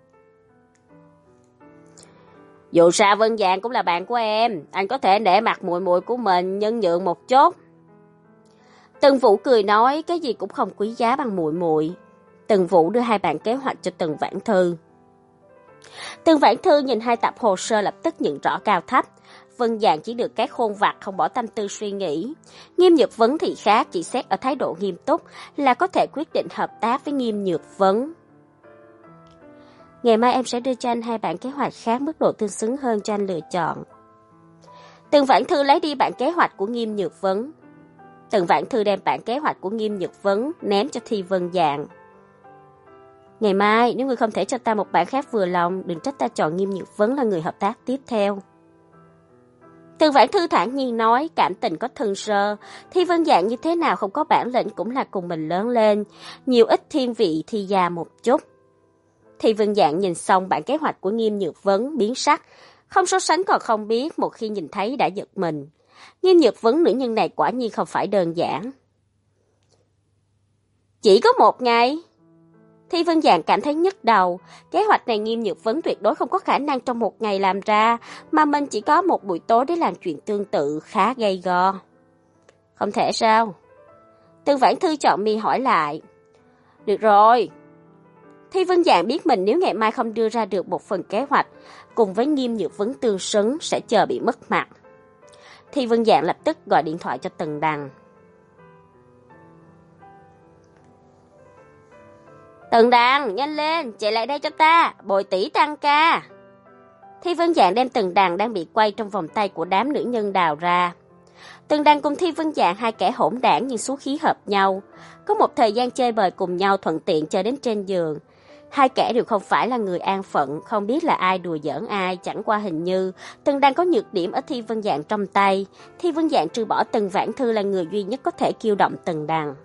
Dù sao Vân Dạng cũng là bạn của em, anh có thể nể mặt muội muội của mình nhân nhượng một chút. Tần Vũ cười nói, cái gì cũng không quý giá bằng muội muội. Tần Vũ đưa hai bản kế hoạch cho Tần Vãn Thư. Tần Vãn Thư nhìn hai tập hồ sơ lập tức nhận rõ cao thấp. Vân Dạng chỉ được cái khôn vặt không bỏ tâm tư suy nghĩ. Nghiêm Nhược Vấn thì khác, chỉ xét ở thái độ nghiêm túc là có thể quyết định hợp tác với Nghiêm Nhược Vấn. Ngày mai em sẽ đưa cho anh hai bản kế hoạch khác mức độ tương xứng hơn cho anh lựa chọn. Tần Vãn Thư lấy đi bản kế hoạch của Nghiêm Nhược Vấn. Tần Vãn Thư đem bản kế hoạch của Nghiêm Nhược Vấn ném cho Thi Vân Dạng. Ngày mai, nếu ngươi không thể cho ta một bản khác vừa lòng, đừng trách ta chọn Nghiêm Nhược Vấn là người hợp tác tiếp theo. Tần Vãn Thư thản nhiên nói, cảm tình có thân sơ, Thi Vân Dạng như thế nào không có bản lĩnh cũng là cùng mình lớn lên, nhiều ít thiên vị Thi gia một chút. Thi Vân Dạng nhìn xong bản kế hoạch của Nghiêm Nhược Vấn biến sắc, không so sánh còn không biết, một khi nhìn thấy đã giật mình. Nghiêm Nhược Vấn nữ nhân này quả nhiên không phải đơn giản. Chỉ có một ngày. Thi Vân Dạng cảm thấy nhức đầu, kế hoạch này Nghiêm Nhược Vấn tuyệt đối không có khả năng trong một ngày làm ra, mà mình chỉ có một buổi tối để làm chuyện tương tự, khá gay go. Không thể sao? Tần Vãn Thư chọn mi hỏi lại. Được rồi. Thi Vân Dạng biết mình nếu ngày mai không đưa ra được một phần kế hoạch, cùng với Nghiêm Nhược Vấn tương xứng sẽ chờ bị mất mặt. Thi Vân Dạng lập tức gọi điện thoại cho Tần Đằng. Tần Đằng, nhanh lên, chạy lại đây cho ta, bồi tỷ tăng ca. Thi Vân Dạng đem Tần Đằng đang bị quay trong vòng tay của đám nữ nhân đào ra. Tần Đằng cùng Thi Vân Dạng hai kẻ hỗn đảng nhưng số khí hợp nhau, có một thời gian chơi bời cùng nhau thuận tiện chơi đến trên giường. Hai kẻ đều không phải là người an phận, không biết là ai đùa giỡn ai, chẳng qua hình như Tần Đăng có nhược điểm ở Thi Vân Dạng trong tay. Thi Vân Dạng trừ bỏ Tần Vãn Thư là người duy nhất có thể kiêu động Tần Đăng.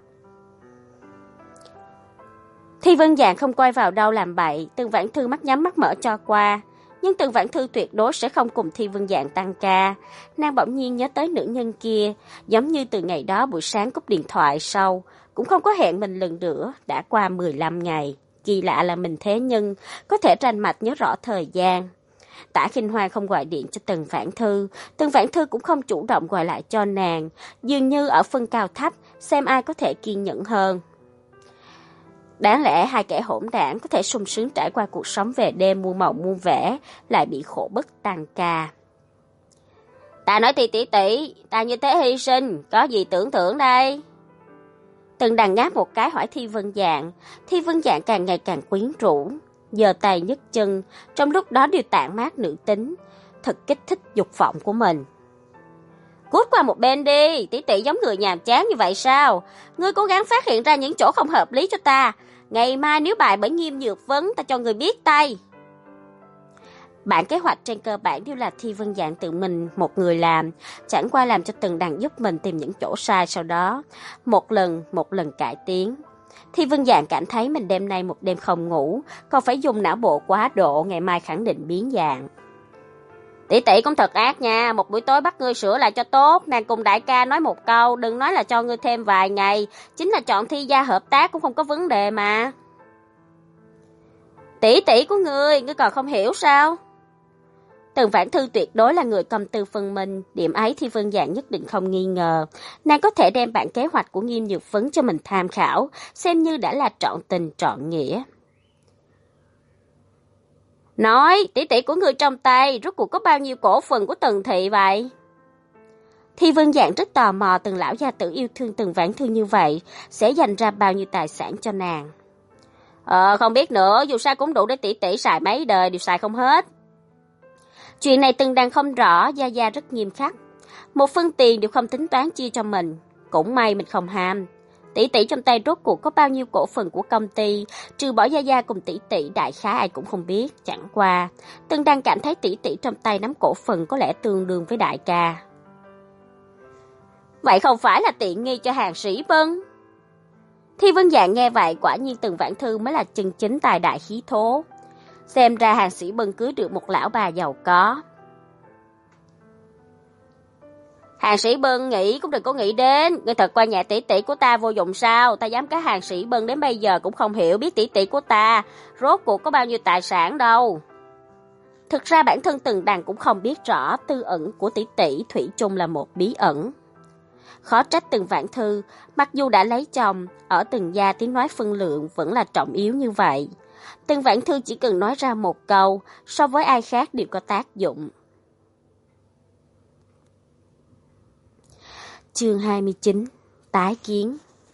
Thi Vân Dạng không quay vào đâu làm bậy, Tần Vãn Thư mắt nhắm mắt mở cho qua. Nhưng Tần Vãn Thư tuyệt đối sẽ không cùng Thi Vân Dạng tăng ca. Nàng bỗng nhiên nhớ tới nữ nhân kia, giống như từ ngày đó buổi sáng cúp điện thoại sau, cũng không có hẹn mình lần nữa, đã qua mười lăm ngày. Kỳ lạ là mình thế nhưng có thể rành mạch nhớ rõ thời gian. Tả Khinh Hoa không gọi điện cho Tần Vãn Thư, Tần Vãn Thư cũng không chủ động gọi lại cho nàng, dường như ở phân cao thấp, xem ai có thể kiên nhẫn hơn. Đáng lẽ hai kẻ hỗn đảng có thể sung sướng trải qua cuộc sống về đêm muôn màu muôn vẻ, lại bị khổ bức tăng ca. Ta nói tỷ tỷ tỷ, ta như thế hy sinh, có gì tưởng thưởng đây? Tần Đằng ngáp một cái hỏi Thi Vân Dạng, Thi Vân Dạng càng ngày càng quyến rũ, giơ tay nhấc chân, trong lúc đó đều tản mát nữ tính, thật kích thích dục vọng của mình. Cút qua một bên đi, tỷ tỷ giống người nhàm chán như vậy sao? Ngươi cố gắng phát hiện ra những chỗ không hợp lý cho ta. Ngày mai nếu bài bởi Nghiêm Nhược Vấn, ta cho người biết tay. Bản kế hoạch trên cơ bản đều là Thi Vân Dạng tự mình một người làm, chẳng qua làm cho Tần Đằng giúp mình tìm những chỗ sai, sau đó một lần một lần cải tiến. Thi Vân Dạng cảm thấy mình đêm nay một đêm không ngủ, còn phải dùng não bộ quá độ, ngày mai khẳng định biến dạng. Tỷ tỷ cũng thật ác nha, một buổi tối bắt ngươi sửa lại cho tốt, nàng cùng đại ca nói một câu, đừng nói là cho ngươi thêm vài ngày, chính là chọn Thi gia hợp tác cũng không có vấn đề mà. Tỷ tỷ của ngươi, ngươi còn không hiểu sao? Tần Vãn Thư tuyệt đối là người công tư phân minh, điểm ấy Thi Vân Dạng nhất định không nghi ngờ. Nàng có thể đem bản kế hoạch của Nghiêm Nhược Vấn cho mình tham khảo, xem như đã là trọn tình trọn nghĩa. Nói, tỷ tỷ của người trong tay, rốt cuộc có bao nhiêu cổ phần của Tần thị vậy? Thi Vân Dạng rất tò mò Tần lão gia tử yêu thương Tần Vãn Thư như vậy, sẽ dành ra bao nhiêu tài sản cho nàng. Ờ, không biết nữa, dù sao cũng đủ để tỷ tỷ xài mấy đời, đều xài không hết. Chuyện này Tần Đằng không rõ, Gia Gia rất nghiêm khắc. Một phân tiền đều không tính toán chia cho mình, cũng may mình không ham. Tỷ tỷ trong tay rốt cuộc có bao nhiêu cổ phần của công ty, trừ bỏ Gia Gia cùng tỷ tỷ đại khái ai cũng không biết, chẳng qua. Tần Đằng cảm thấy tỷ tỷ trong tay nắm cổ phần có lẽ tương đương với đại ca. Vậy không phải là tiện nghi cho Hàng Sĩ Bân? Thi Vân Dạng nghe vậy, quả nhiên Tần Vãn Thư mới là chân chính tài đại khí thố. Xem ra Hàng Sĩ Bân cưới được một lão bà giàu có. Hàng Sĩ Bân nghĩ cũng đừng có nghĩ đến, ngươi thật qua nhà tỷ tỷ của ta vô dụng sao? Ta dám cái Hàng Sĩ Bân đến bây giờ cũng không hiểu biết tỷ tỷ của ta rốt cuộc có bao nhiêu tài sản đâu. Thực ra bản thân Tần Đằng cũng không biết rõ tư ẩn của tỷ tỷ thủy chung là một bí ẩn. Khó trách Tần Vãn Thư, mặc dù đã lấy chồng, ở Tần gia tiếng nói phân lượng vẫn là trọng yếu như vậy. Tần Vãn Thư chỉ cần nói ra một câu, so với ai khác đều có tác dụng. Chương hai mươi chín. Tái kiến.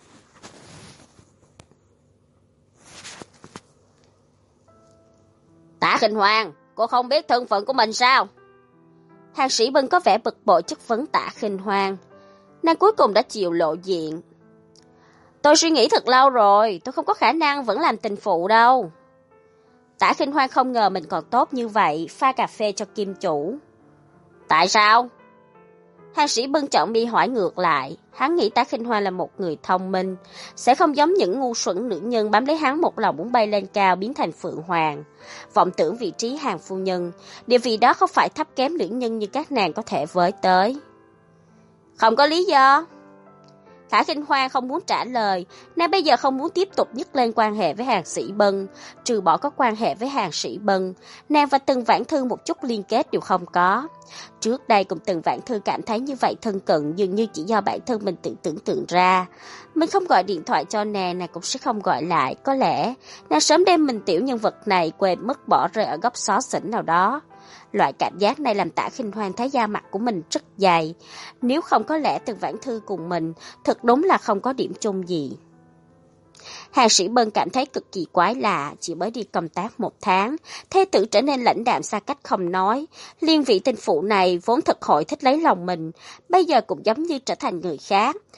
Tả Khinh Hoàng, cô không biết thân phận của mình sao? Hàng Sĩ Bân có vẻ bực bội chất vấn Tả Khinh Hoàng. Nàng cuối cùng đã chịu lộ diện. Tôi suy nghĩ thật lâu rồi, tôi không có khả năng vẫn làm tình phụ đâu. Tả Khinh Hoàng không ngờ mình còn tốt như vậy, pha cà phê cho Kim chủ. Tại sao? Hàng Sĩ Bân chọn mi hỏi ngược lại, hắn nghĩ Tả Khinh Hoàng là một người thông minh, sẽ không giống những ngu xuẩn nữ nhân bám lấy hắn một lòng muốn bay lên cao biến thành Phượng Hoàng, vọng tưởng vị trí Hàng phu nhân, địa vị đó không phải thấp kém nữ nhân như các nàng có thể với tới. Không có lý do. Tả Khinh Hoàng không muốn trả lời, nàng bây giờ không muốn tiếp tục nhắc lên quan hệ với Hàng Sĩ Bân, trừ bỏ có quan hệ với Hàng Sĩ Bân, nàng và Tần Vãn Thư một chút liên kết đều không có. Trước đây cùng Tần Vãn Thư cảm thấy như vậy thân cận dường như chỉ do bản thân mình tự tưởng tượng ra. Mình không gọi điện thoại cho nàng, nàng cũng sẽ không gọi lại, có lẽ nàng sớm đem mình tiểu nhân vật này quên mất bỏ rơi ở góc xó xỉnh nào đó. Loại cảm giác này làm Tả Khinh Hoàng thấy da mặt của mình rất dày. Nếu không có lẽ Tần Vãn Thư cùng mình, thật đúng là không có điểm chung gì. Hàng Sĩ Bân cảm thấy cực kỳ quái lạ, chỉ mới đi công tác một tháng, thê tử trở nên lãnh đạm xa cách không nói. Liên vị tình phụ này vốn thật hội thích lấy lòng mình, bây giờ cũng giống như trở thành người khác.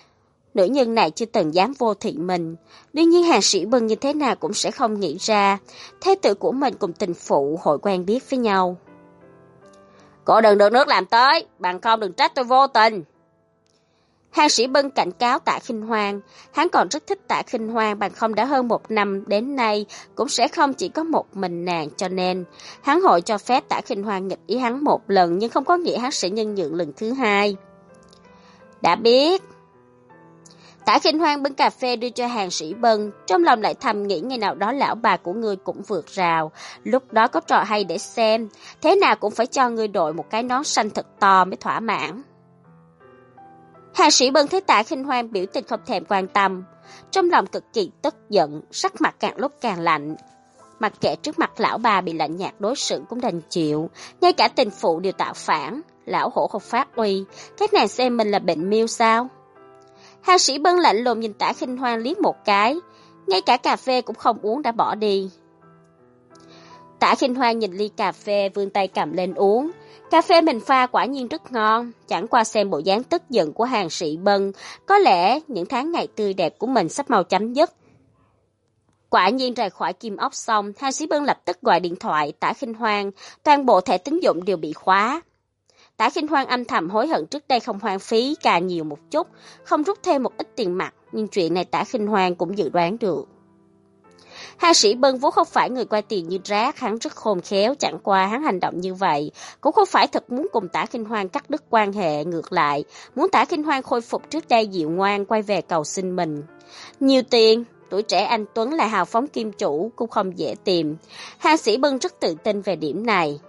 Nữ nhân này chưa từng dám vô thị mình. Đương nhiên Hàng Sĩ Bân như thế nào cũng sẽ không nghĩ ra thê tử của mình cùng tình phụ hội quen biết với nhau. Cô đừng được nước làm tới, bằng không đừng trách tôi vô tình. Hàng Sĩ Bân cảnh cáo Tạ Khinh Hoan, hắn còn rất thích Tạ Khinh Hoan, bằng không đã hơn một năm đến nay cũng sẽ không chỉ có một mình nàng, cho nên hắn hội cho phép Tạ Khinh Hoan nghịch ý hắn một lần, nhưng không có nghĩa hắn sẽ nhân nhượng lần thứ hai. Đã biết. Tạ Khinh Hoan bưng cà phê đưa cho Hàng Sĩ Bân, trong lòng lại thầm nghĩ ngày nào đó lão bà của ngươi cũng vượt rào, lúc đó có trò hay để xem, thế nào cũng phải cho ngươi đội một cái nón xanh thật to mới thỏa mãn. Hàng Sĩ Bân thấy Tạ Khinh Hoan biểu tình không thèm quan tâm, trong lòng cực kỳ tức giận, sắc mặt càng lúc càng lạnh. Mặc kệ trước mặt lão bà bị lạnh nhạt đối xử cũng đành chịu, ngay cả tình phụ đều tạo phản, lão hổ không phát uy, các nàng xem mình là bệnh miêu sao? Hàng Sĩ Bân lạnh lùng nhìn Tạ Khinh Hoan liếc một cái, ngay cả cà phê cũng không uống đã bỏ đi. Tạ Khinh Hoan nhìn ly cà phê vươn tay cầm lên uống, cà phê mình pha quả nhiên rất ngon, chẳng qua xem bộ dáng tức giận của Hàng Sĩ Bân, có lẽ những tháng ngày tươi đẹp của mình sắp mau chấm dứt. Quả nhiên rời khỏi Kim Ốc xong, Hàng Sĩ Bân lập tức gọi điện thoại Tạ Khinh Hoan, toàn bộ thẻ tín dụng đều bị khóa. Tạ Khinh Hoan âm thầm hối hận trước đây không hoang phí cà nhiều một chút, không rút thêm một ít tiền mặt, nhưng chuyện này Tạ Khinh Hoan cũng dự đoán được. Hàng Sĩ Bân vốn không phải người quay tiền như rác, hắn rất khôn khéo, chẳng qua hắn hành động như vậy cũng không phải thật muốn cùng Tạ Khinh Hoan cắt đứt quan hệ, ngược lại muốn Tạ Khinh Hoan khôi phục trước đây dịu ngoan quay về cầu xin mình. Nhiều tiền, tuổi trẻ anh tuấn là hào phóng kim chủ cũng không dễ tìm. Hàng Sĩ Bân rất tự tin về điểm này.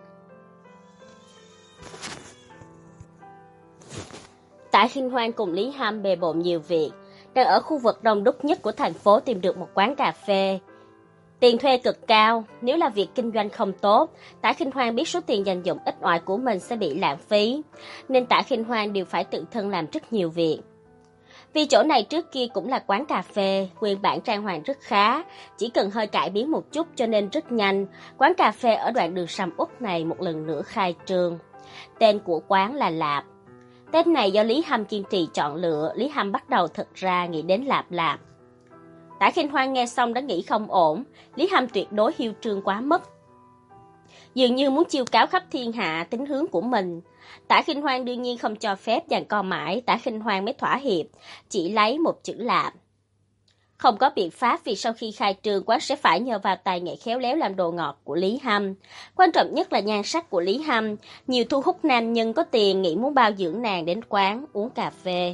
Tạ Khinh Hoan cùng Lý Hâm bề bộn nhiều việc, đang ở khu vực đông đúc nhất của thành phố tìm được một quán cà phê. Tiền thuê cực cao, nếu là việc kinh doanh không tốt, Tạ Khinh Hoan biết số tiền dành dụm ít ỏi của mình sẽ bị lãng phí, nên Tạ Khinh Hoan đều phải tự thân làm rất nhiều việc. Vì chỗ này trước kia cũng là quán cà phê, nguyên bản trang hoàng rất khá, chỉ cần hơi cải biến một chút cho nên rất nhanh, quán cà phê ở đoạn đường sầm uất này một lần nữa khai trương. Tên của quán là Lạp. Tên này do Lý Hâm kiên trì chọn lựa, Lý Hâm bắt đầu thật ra nghĩ đến Lạp Lạp. Tạ Khinh Hoan nghe xong đã nghĩ không ổn, Lý Hâm tuyệt đối hiêu trương quá mức. Dường như muốn chiêu cáo khắp thiên hạ tính hướng của mình. Tạ Khinh Hoan đương nhiên không cho phép giằng co mãi, Tạ Khinh Hoan mới thỏa hiệp, chỉ lấy một chữ Lạp. Không có biện pháp vì sau khi khai trương quán sẽ phải nhờ vào tài nghệ khéo léo làm đồ ngọt của Lý Hâm. Quan trọng nhất là nhan sắc của Lý Hâm, nhiều thu hút nam nhân có tiền nghĩ muốn bao dưỡng nàng đến quán uống cà phê.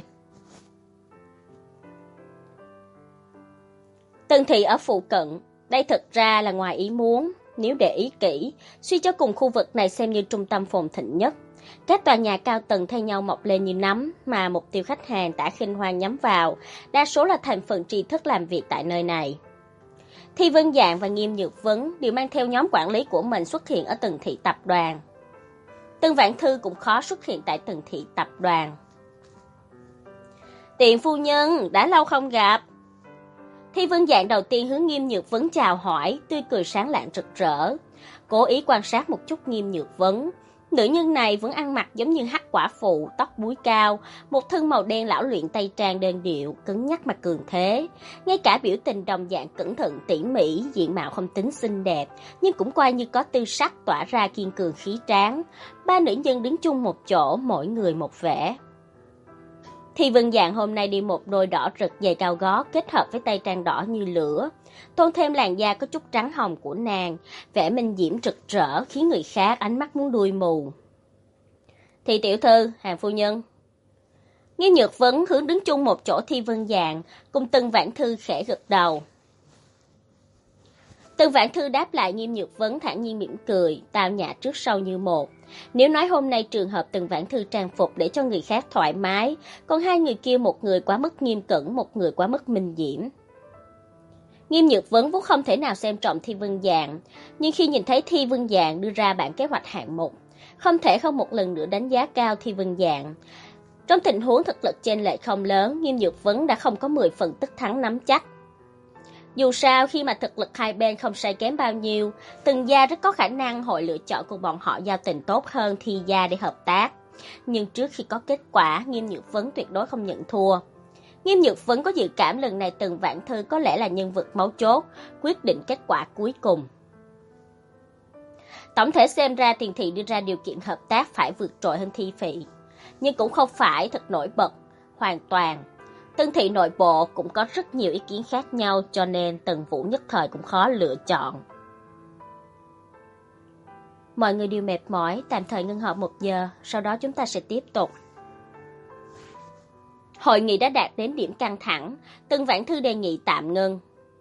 Tân thị ở phụ cận, đây thật ra là ngoài ý muốn, nếu để ý kỹ, suy cho cùng khu vực này xem như trung tâm phồn thịnh nhất. Các tòa nhà cao tầng thay nhau mọc lên như nấm, mà mục tiêu khách hàng Tạ Khinh Hoan nhắm vào, đa số là thành phần tri thức làm việc tại nơi này. Thi Vân Dạng và Nghiêm Nhược Vấn đều mang theo nhóm quản lý của mình xuất hiện ở Tần thị tập đoàn. Tân Vãn Thư cũng khó xuất hiện tại Tần thị tập đoàn. Tiện phu nhân, đã lâu không gặp. Thi Vân Dạng đầu tiên hướng Nghiêm Nhược Vấn chào hỏi, tươi cười sáng lạng rực rỡ. Cố ý quan sát một chút Nghiêm Nhược Vấn. Nữ nhân này vẫn ăn mặc giống như hắc quả phụ, tóc búi cao, một thân màu đen lão luyện tây trang đơn điệu, cứng nhắc mà cường thế. Ngay cả biểu tình đồng dạng cẩn thận tỉ mỉ, diện mạo không tính xinh đẹp, nhưng cũng coi như có tư sắc tỏa ra kiên cường khí tráng. Ba nữ nhân đứng chung một chỗ, mỗi người một vẻ. Thì Vân Dạng hôm nay đi một đôi đỏ rực giày cao gót kết hợp với tay trang đỏ như lửa, tôn thêm làn da có chút trắng hồng của nàng, vẻ minh diễm rực rỡ khiến người khác ánh mắt muốn đuôi mù. Thì tiểu thư, Hàng phu nhân. Nghiêm Nhược Vấn hướng đứng chung một chỗ Thi Vân Dạng, cùng Tân Vãn Thư khẽ gật đầu. Tân Vãn Thư đáp lại Nghiêm Nhược Vấn thản nhiên mỉm cười, tao nhã trước sau như một. Nếu nói hôm nay trường hợp Tân Vãn Thư trang phục để cho người khác thoải mái, còn hai người kia một người quá mức nghiêm cẩn, một người quá mức minh diễm. Nghiêm Nhược Vấn vốn không thể nào xem trọng Thi Vân Dạng, nhưng khi nhìn thấy Thi Vân Dạng đưa ra bản kế hoạch hạng mục, không thể không một lần nữa đánh giá cao Thi Vân Dạng. Trong tình huống thực lực chênh lệch không lớn, Nghiêm Nhược Vấn đã không có mười phần tất thắng nắm chắc. Dù sao, khi mà thực lực hai bên không sai kém bao nhiêu, từng gia rất có khả năng hội lựa chọn cùng bọn họ giao tình tốt hơn Thi gia để hợp tác. Nhưng trước khi có kết quả, Nghiêm Nhược Vấn tuyệt đối không nhận thua. Nghiêm Nhược Vấn có dự cảm lần này Tần Vãn Thư có lẽ là nhân vật mấu chốt, quyết định kết quả cuối cùng. Tổng thể xem ra Tiền Thị đưa ra điều kiện hợp tác phải vượt trội hơn Thi Phỉ, nhưng cũng không phải thật nổi bật, hoàn toàn. Tân Thị nội bộ cũng có rất nhiều ý kiến khác nhau, cho nên Tần Vũ nhất thời cũng khó lựa chọn. Mọi người đều mệt mỏi, tạm thời ngưng họp một giờ, sau đó chúng ta sẽ tiếp tục. Hội nghị đã đạt đến điểm căng thẳng, Tần Vãn Thư đề nghị tạm ngưng.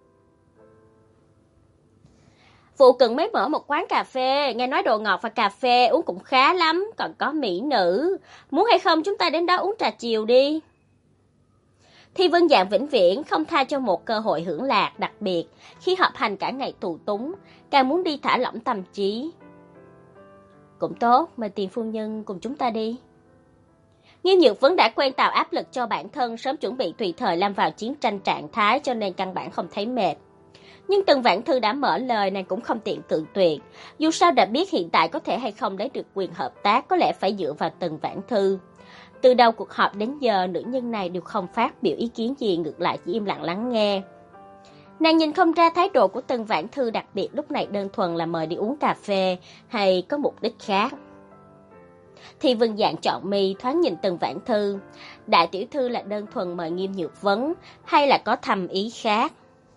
Phụ Cận mới mở một quán cà phê, nghe nói đồ ngọt và cà phê uống cũng khá lắm, còn có mỹ nữ. Muốn hay không chúng ta đến đó uống trà chiều đi. Thi Vân Dạng vĩnh viễn không tha cho một cơ hội hưởng lạc, đặc biệt khi họp hành cả ngày tù túng, càng muốn đi thả lỏng tâm trí. Cũng tốt, mời Tiền phu nhân cùng chúng ta đi. Nghiêm Nhược Vấn đã quen tạo áp lực cho bản thân, sớm chuẩn bị tùy thời lâm vào chiến tranh trạng thái, cho nên căn bản không thấy mệt. Nhưng Tần Vãn Thư đã mở lời, nàng cũng không tiện cự tuyệt. Dù sao đã biết hiện tại có thể hay không lấy được quyền hợp tác, có lẽ phải dựa vào Tần Vãn Thư. Từ đầu cuộc họp đến giờ, nữ nhân này đều không phát biểu ý kiến gì, ngược lại chỉ im lặng lắng nghe. Nàng nhìn không ra thái độ của Tần Vãn Thư đặc biệt lúc này đơn thuần là mời đi uống cà phê hay có mục đích khác. Thì Vân Dạng chọn mi, thoáng nhìn Tần Vãn Thư. Đại tiểu thư là đơn thuần mời Nghiêm Nhược Vấn hay là có thầm ý khác?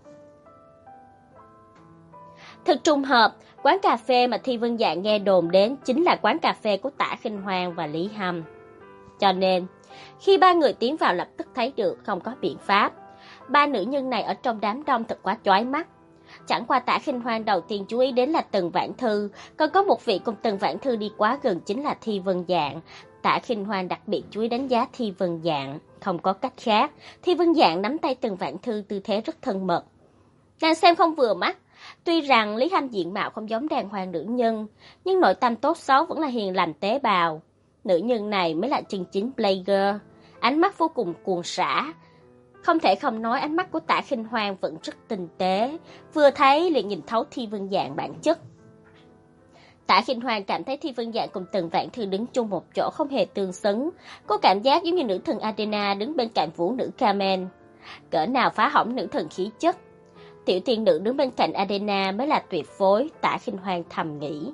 Thực trùng hợp, quán cà phê mà Thi Vân Dạng nghe đồn đến chính là quán cà phê của Tả Khinh Hoang và Lý Hâm. Cho nên, khi ba người tiến vào lập tức thấy được không có biện pháp. Ba nữ nhân này ở trong đám đông thật quá chói mắt. Chẳng qua Tả Khinh Hoang đầu tiên chú ý đến là Tần Vãn Thư, còn có một vị cùng Tần Vãn Thư đi quá gần chính là Thi Vân Dạng. Tả Khinh Hoang đặc biệt chú ý đánh giá Thi Vân Dạng, không có cách khác. Thi Vân Dạng nắm tay Tần Vãn Thư tư thế rất thân mật. Nàng xem không vừa mắt. Tuy rằng Lý Hâm diện mạo không giống đàng hoàng nữ nhân, nhưng nội tâm tốt xấu vẫn là hiền lành tế bào. Nữ nhân này mới là chân chính player, ánh mắt vô cùng cuồng xả. Không thể không nói ánh mắt của Tả Khinh Hoang vẫn rất tinh tế, vừa thấy liền nhìn thấu Thi Vân Dạng bản chất. Tả Khinh Hoang cảm thấy Thi Vân Dạng cùng Tần Vãn Thư đứng chung một chỗ không hề tương xứng, có cảm giác giống như nữ thần Adena đứng bên cạnh vũ nữ Carmen. Cỡ nào phá hỏng nữ thần khí chất. Tiểu tiên nữ đứng bên cạnh Adena mới là tuyệt phối, Tả Khinh Hoang thầm nghĩ.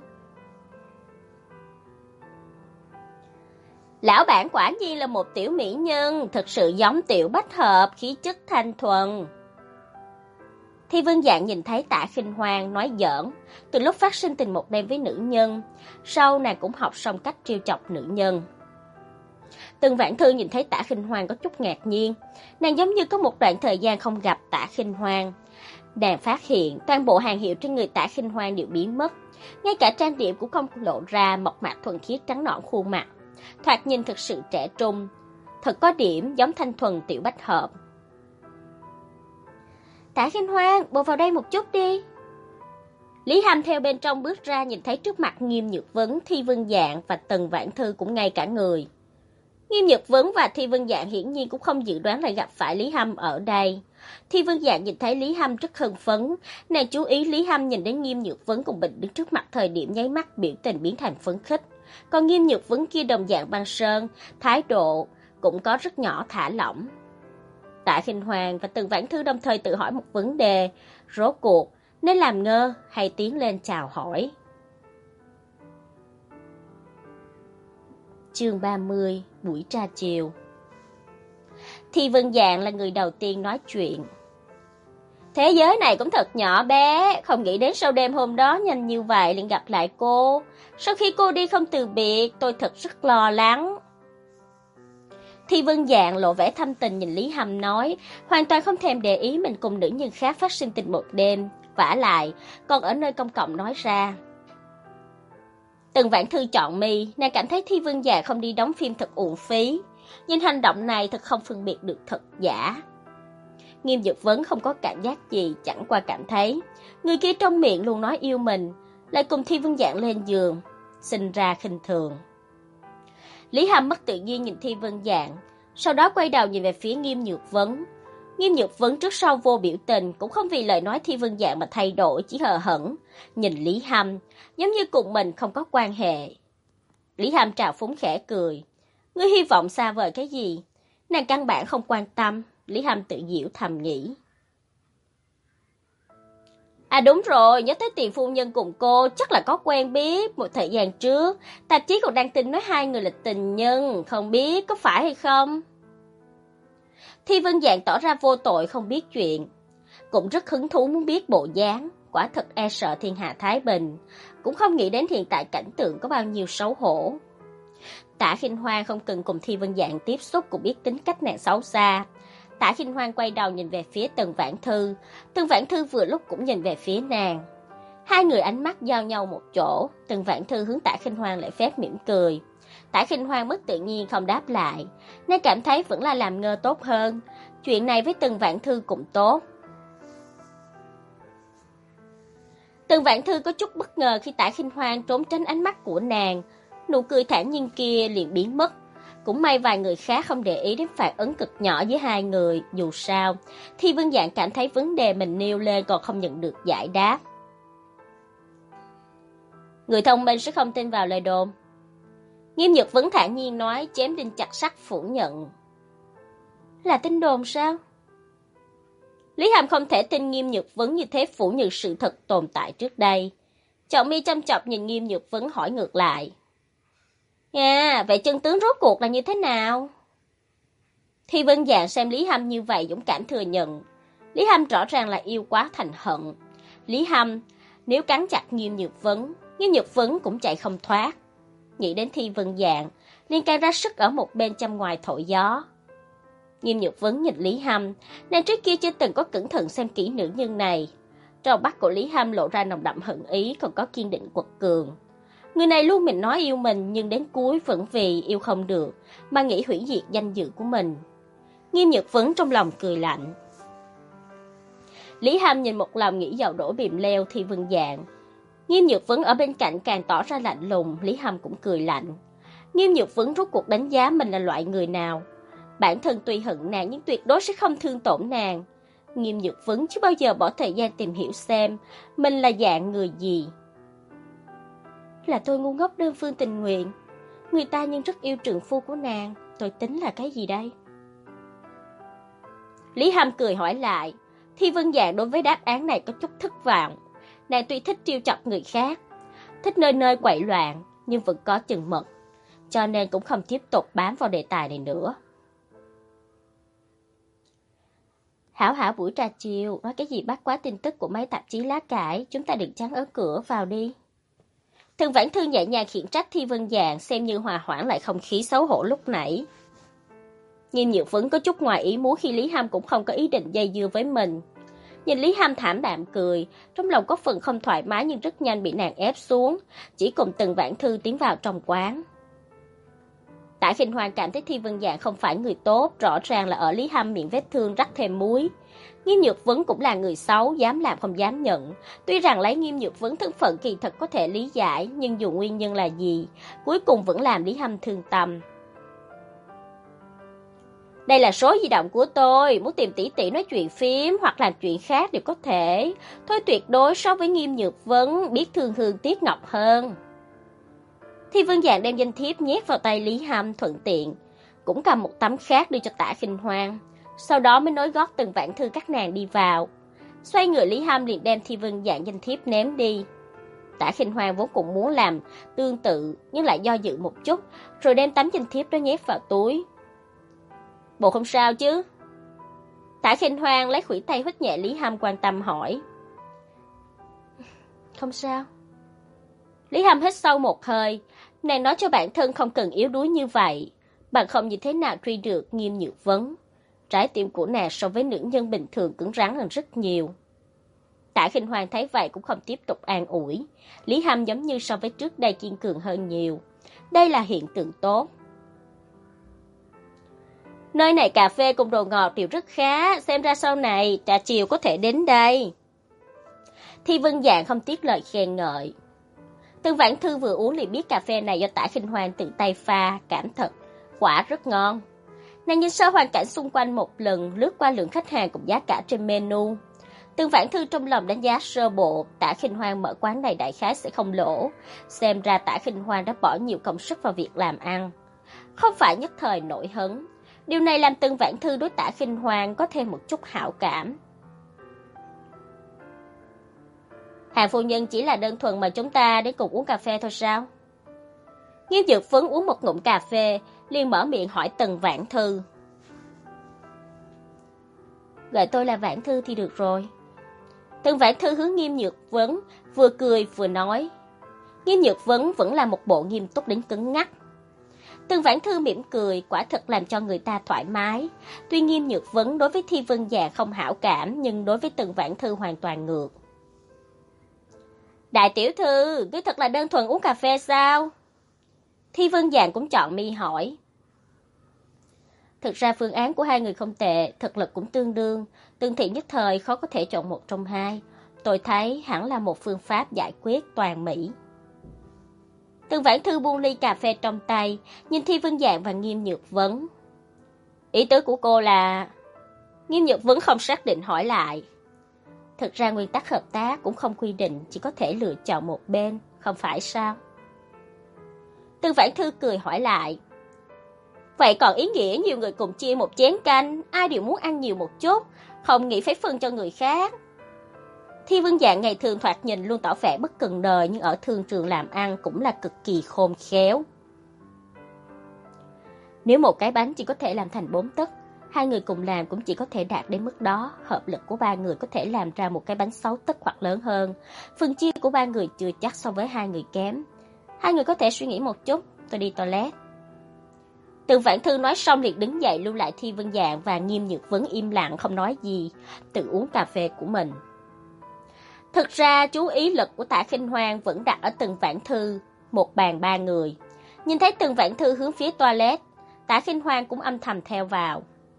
Lão bản quả nhiên là một tiểu mỹ nhân, thật sự giống tiểu bách hợp, khí chất thanh thuần. Thi Vân Dạng nhìn thấy Tả Khinh Hoang nói giỡn, từ lúc phát sinh tình một đêm với nữ nhân, sau nàng cũng học xong cách trêu chọc nữ nhân. Tần Vãn Thư nhìn thấy Tả Khinh Hoang có chút ngạc nhiên, nàng giống như có một đoạn thời gian không gặp Tả Khinh Hoang. Nàng phát hiện toàn bộ hàng hiệu trên người Tả Khinh Hoang đều biến mất, ngay cả trang điểm cũng không lộ ra, mộc mạc thuần khiết trắng nõn khuôn mặt, thoạt nhìn thực sự trẻ trung, thật có điểm giống thanh thuần tiểu bách hợp. Tả Khinh Hoang, bộ vào đây một chút đi. Lý Hâm theo bên trong bước ra, nhìn thấy trước mặt Nghiêm Nhược Vấn, Thi Vân Dạng và Tần Vãn Thư cũng ngay cả người. Nghiêm Nhược Vấn và Thi Vân Dạng hiển nhiên cũng không dự đoán lại gặp phải Lý Hâm ở đây. Thi Vân Dạng nhìn thấy Lý Hâm rất hưng phấn, nàng chú ý Lý Hâm nhìn đến Nghiêm Nhược Vấn cùng Bình đứng trước mặt thời điểm nháy mắt biểu tình biến thành phấn khích. Còn Nghiêm Nhược Vấn kia đồng dạng băng sơn, thái độ cũng có rất nhỏ thả lỏng. Tả Khinh Hoang và Tần Vãn Thư đồng thời tự hỏi một vấn đề, rốt cuộc nên làm ngơ hay tiến lên chào hỏi. Chương ba mươi, buổi trà chiều. Thi Vân Dạng là người đầu tiên nói chuyện. Thế giới này cũng thật nhỏ bé, không nghĩ đến sau đêm hôm đó nhanh như vậy liền gặp lại cô. Sau khi cô đi không từ biệt, tôi thật rất lo lắng. Thi Vân Dạng lộ vẻ thâm tình nhìn Lý Hâm nói, hoàn toàn không thèm để ý mình cùng nữ nhân khác phát sinh tình một đêm, vả lại, còn ở nơi công cộng nói ra. Tần Vãn Thư chọn mi, nàng cảm thấy Thi Vân Dạng không đi đóng phim thật uổng phí, nhưng hành động này thật không phân biệt được thật giả. Nghiêm Dực Vấn không có cảm giác gì, chẳng qua cảm thấy người kia trong miệng luôn nói yêu mình, lại cùng Thi Vân Dạng lên giường, sinh ra khinh thường. Lý Hâm mất tự nhiên nhìn Thi Vân Dạng, sau đó quay đầu nhìn về phía Nghiêm Nhược Vấn. Nghiêm Nhược Vấn trước sau vô biểu tình, cũng không vì lời nói Thi Vân Dạng mà thay đổi, chỉ hờ hững nhìn Lý Hâm, giống như cùng mình không có quan hệ. Lý Hâm trào phúng khẽ cười, ngươi hy vọng xa vời cái gì? Nàng căn bản không quan tâm. Lý Hâm tự giễu thầm nghĩ. À đúng rồi, nhớ tới Tiền phu nhân cùng cô, chắc là có quen biết một thời gian trước. Tạp chí còn đăng tin nói hai người là tình nhân, không biết có phải hay không? Thi Vân Dạng tỏ ra vô tội không biết chuyện, cũng rất hứng thú muốn biết bộ dáng, quả thật e sợ thiên hạ thái bình, cũng không nghĩ đến hiện tại cảnh tượng có bao nhiêu xấu hổ. Tạ Khinh Hoan không cần cùng Thi Vân Dạng tiếp xúc cũng biết tính cách nàng xấu xa. Tạ Khinh Hoan quay đầu nhìn về phía Tần Vãn Thư, Tần Vãn Thư vừa lúc cũng nhìn về phía nàng. Hai người ánh mắt giao nhau một chỗ, Tần Vãn Thư hướng Tạ Khinh Hoan lễ phép mỉm cười. Tạ Khinh Hoan mất tự nhiên không đáp lại, nàng cảm thấy vẫn là làm ngơ tốt hơn, chuyện này với Tần Vãn Thư cũng tốt. Tần Vãn Thư có chút bất ngờ khi Tạ Khinh Hoan trốn tránh ánh mắt của nàng, nụ cười thản nhiên kia liền biến mất. Cũng may vài người khác không để ý đến phản ứng cực nhỏ với hai người, dù sao, Thi Vân Dạng cảm thấy vấn đề mình nêu lên còn không nhận được giải đáp. Người thông minh sẽ không tin vào lời đồn. Nghiêm Nhược Vấn thản nhiên nói, chém đinh chặt sắt phủ nhận. Là tin đồn sao? Lý Hàm không thể tin Nghiêm Nhược Vấn như thế phủ nhận sự thật tồn tại trước đây. Trọng mi chăm chọc nhìn Nghiêm Nhược Vấn hỏi ngược lại. À, vậy chân tướng rốt cuộc là như thế nào? Thi Vân Dạng xem Lý Hâm như vậy dũng cảm thừa nhận. Lý Hâm rõ ràng là yêu quá thành hận. Lý Hâm, nếu cắn chặt Nghiêm Nhược Vấn, Nghiêm Nhược Vấn cũng chạy không thoát. Nghĩ đến Thi Vân Dạng, liền càng ra sức ở một bên chăm ngoài thổi gió. Nghiêm Nhược Vấn nhìn Lý Hâm, nàng trước kia chưa từng có cẩn thận xem kỹ nữ nhân này. Trong mắt của Lý Hâm lộ ra nồng đậm hận ý, còn có kiên định quật cường. Người này luôn mình nói yêu mình nhưng đến cuối vẫn vì yêu không được mà nghĩ hủy diệt danh dự của mình. Nghiêm Nhược Vấn trong lòng cười lạnh. Lý Hâm nhìn một lòng nghĩ dầu đổ bìm leo Thi Vân Dạng. Nghiêm Nhược Vấn ở bên cạnh càng tỏ ra lạnh lùng, Lý Hâm cũng cười lạnh. Nghiêm Nhược Vấn rốt cuộc đánh giá mình là loại người nào? Bản thân tuy hận nàng nhưng tuyệt đối sẽ không thương tổn nàng. Nghiêm Nhược Vấn chưa bao giờ bỏ thời gian tìm hiểu xem mình là dạng người gì. Là tôi ngu ngốc đơn phương tình nguyện. Người ta nhưng rất yêu trượng phu của nàng, tôi tính là cái gì đây? Lý Hâm cười hỏi lại. Thi Vân Dạng đối với đáp án này có chút thất vọng. Nàng tuy thích trêu chọc người khác, thích nơi nơi quậy loạn, nhưng vẫn có chừng mực, cho nên cũng không tiếp tục bám vào đề tài này nữa. Hảo hảo buổi trà chiều, nói cái gì bắt quá tin tức của mấy tạp chí lá cải, chúng ta đừng chắn ở cửa, vào đi. Tần Vãn Thư nhẹ nhàng khiển trách Thi Vân Dạng, xem như hòa hoãn lại không khí xấu hổ lúc nãy. Nghiêm Nhược Vấn có chút ngoài ý muốn khi Lý Hâm cũng không có ý định dây dưa với mình. Nhìn Lý Hâm thảm đạm cười, trong lòng có phần không thoải mái nhưng rất nhanh bị nàng ép xuống, chỉ cùng Tần Vãn Thư tiến vào trong quán. Tạ Khinh Hoan cảm thấy Thi Vân Dạng không phải người tốt, rõ ràng là ở Lý Hâm miệng vết thương rắc thêm muối. Nghiêm Nhược Vấn cũng là người xấu, dám làm không dám nhận. Tuy rằng lấy Nghiêm Nhược Vấn thân phận kỳ thật có thể lý giải, nhưng dù nguyên nhân là gì, cuối cùng vẫn làm Lý Hâm thương tâm. Đây là số di động của tôi, muốn tìm tỷ tỷ nói chuyện phím hoặc làm chuyện khác đều có thể. Thôi tuyệt đối so với Nghiêm Nhược Vấn biết thương hương tiếc ngọc hơn. Thi Vân Dạng đem danh thiếp nhét vào tay Lý Hâm thuận tiện, cũng cầm một tấm khác đưa cho Tạ Khinh Hoan. Sau đó mới nối gót Tần Vãn Thư các nàng đi vào. Xoay người Lý Hâm liền đem Thi Vân Dạng danh thiếp ném đi. Tạ Khinh Hoan vốn cũng muốn làm tương tự nhưng lại do dự một chút, rồi đem tấm danh thiếp đó nhét vào túi. Bộ không sao chứ? Tạ Khinh Hoan lấy khuỷu tay huých nhẹ Lý Hâm quan tâm hỏi. Không sao. Lý Hâm hít sâu một hơi, nàng nói cho bản thân không cần yếu đuối như vậy, bằng không như thế nào truy được Nghiêm Nhược Vấn. Trái tim của nàng so với nữ nhân bình thường cứng rắn hơn rất nhiều. Tạ Khinh Hoan thấy vậy cũng không tiếp tục an ủi. Lý Hâm giống như so với trước đây kiên cường hơn nhiều. Đây là hiện tượng tốt. Nơi này cà phê cùng đồ ngọt đều rất khá, xem ra sau này trà chiều có thể đến đây. Thi Vân Dạng không tiếc lời khen ngợi. Tần Vãn Thư vừa uống liền biết cà phê này do Tạ Khinh Hoan tự tay pha, cảm thật, quả rất ngon. Nàng nhìn sơ hoàn cảnh xung quanh một lần, lướt qua lượng khách hàng cùng giá cả trên menu. Tần Vãn Thư trong lòng đánh giá sơ bộ, Tạ Khinh Hoan mở quán này đại khái sẽ không lỗ. Xem ra Tạ Khinh Hoan đã bỏ nhiều công sức vào việc làm ăn. Không phải nhất thời nổi hứng, Điều này làm Từng Vãn Thư đối Tả Khinh Hoan có thêm một chút hảo cảm. Hàng phu nhân chỉ là đơn thuần mời chúng ta đến cùng uống cà phê thôi sao? Nghiêm Dược Vấn uống một ngụm cà phê, liền mở miệng hỏi Từng Vãn Thư. Gọi tôi là Vãn Thư thì được rồi. Từng Vãn Thư hướng Nghiêm Nhược Vấn vừa cười vừa nói. Nghiêm Nhược Vấn vẫn là một bộ nghiêm túc đến cứng ngắc. Từng Vãn Thư mỉm cười, quả thật làm cho người ta thoải mái. Tuy Nghiêm Nhược Vấn đối với Thi Vân Dạ không hảo cảm, nhưng đối với Từng Vãn Thư hoàn toàn ngược. Đại tiểu thư, cứ thật là đơn thuần uống cà phê sao? Thi Vân Dạ cũng chọn mi hỏi. Thực ra phương án của hai người không tệ, thực lực cũng tương đương, Tương thị nhất thời khó có thể chọn một trong hai. Tôi thấy hẳn là một phương pháp giải quyết toàn mỹ. Từng Vãn Thư buông ly cà phê trong tay, nhìn Thi Vân Dạng và Nghiêm Nhược Vấn. Ý tứ của cô là... Nghiêm Nhược Vấn không xác định hỏi lại. Thực ra nguyên tắc hợp tác cũng không quy định, chỉ có thể lựa chọn một bên, không phải sao? Từng Vãn Thư cười hỏi lại. Vậy còn ý nghĩa nhiều người cùng chia một chén canh, ai đều muốn ăn nhiều một chút, không nghĩ phải phân cho người khác. Thi Vân Dạng ngày thường thoạt nhìn luôn tỏ vẻ bất cần đời, nhưng ở thương trường làm ăn cũng là cực kỳ khôn khéo. Nếu một cái bánh chỉ có thể làm thành bốn tấc, hai người cùng làm cũng chỉ có thể đạt đến mức đó. Hợp lực của ba người có thể làm ra một cái bánh sáu tấc hoặc lớn hơn. Phần chia của ba người chưa chắc so với hai người kém. Hai người có thể suy nghĩ một chút, tôi đi toilet. Từng Vãn Thư nói xong liền đứng dậy, lưu lại Thi Vân Dạng và Nghiêm Nhược Vấn im lặng không nói gì, tự uống cà phê của mình. Thực ra chú ý lực của Tả Khinh Hoan vẫn đặt ở Từng Vãn Thư, một bàn ba người. Nhìn thấy Từng Vãn Thư hướng phía toilet, Tả Khinh Hoan cũng âm thầm theo vào.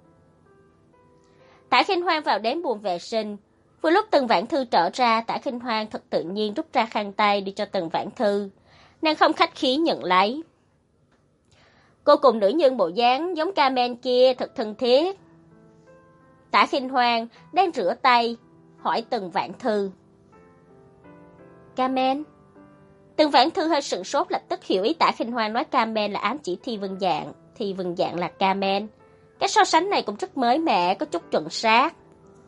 Tả Khinh Hoan vào đến buồng vệ sinh. Vừa lúc Từng Vãn Thư trở ra, Tả Khinh Hoan thật tự nhiên rút ra khăn tay đi cho Từng Vãn Thư. Nàng không khách khí nhận lấy. Cô cùng nữ nhân bộ dáng giống Carmen kia thật thân thiết. Tả Khinh Hoan đang rửa tay, hỏi Từng Vãn Thư. Carmen? Từng Vãn Thư hơi sửng sốt, lập tức hiểu ý Tả Khinh Hoan nói Carmen là ám chỉ Thi Vân Dạng, Thi Vân Dạng là Carmen. Cái so sánh này cũng rất mới mẻ, có chút chuẩn xác.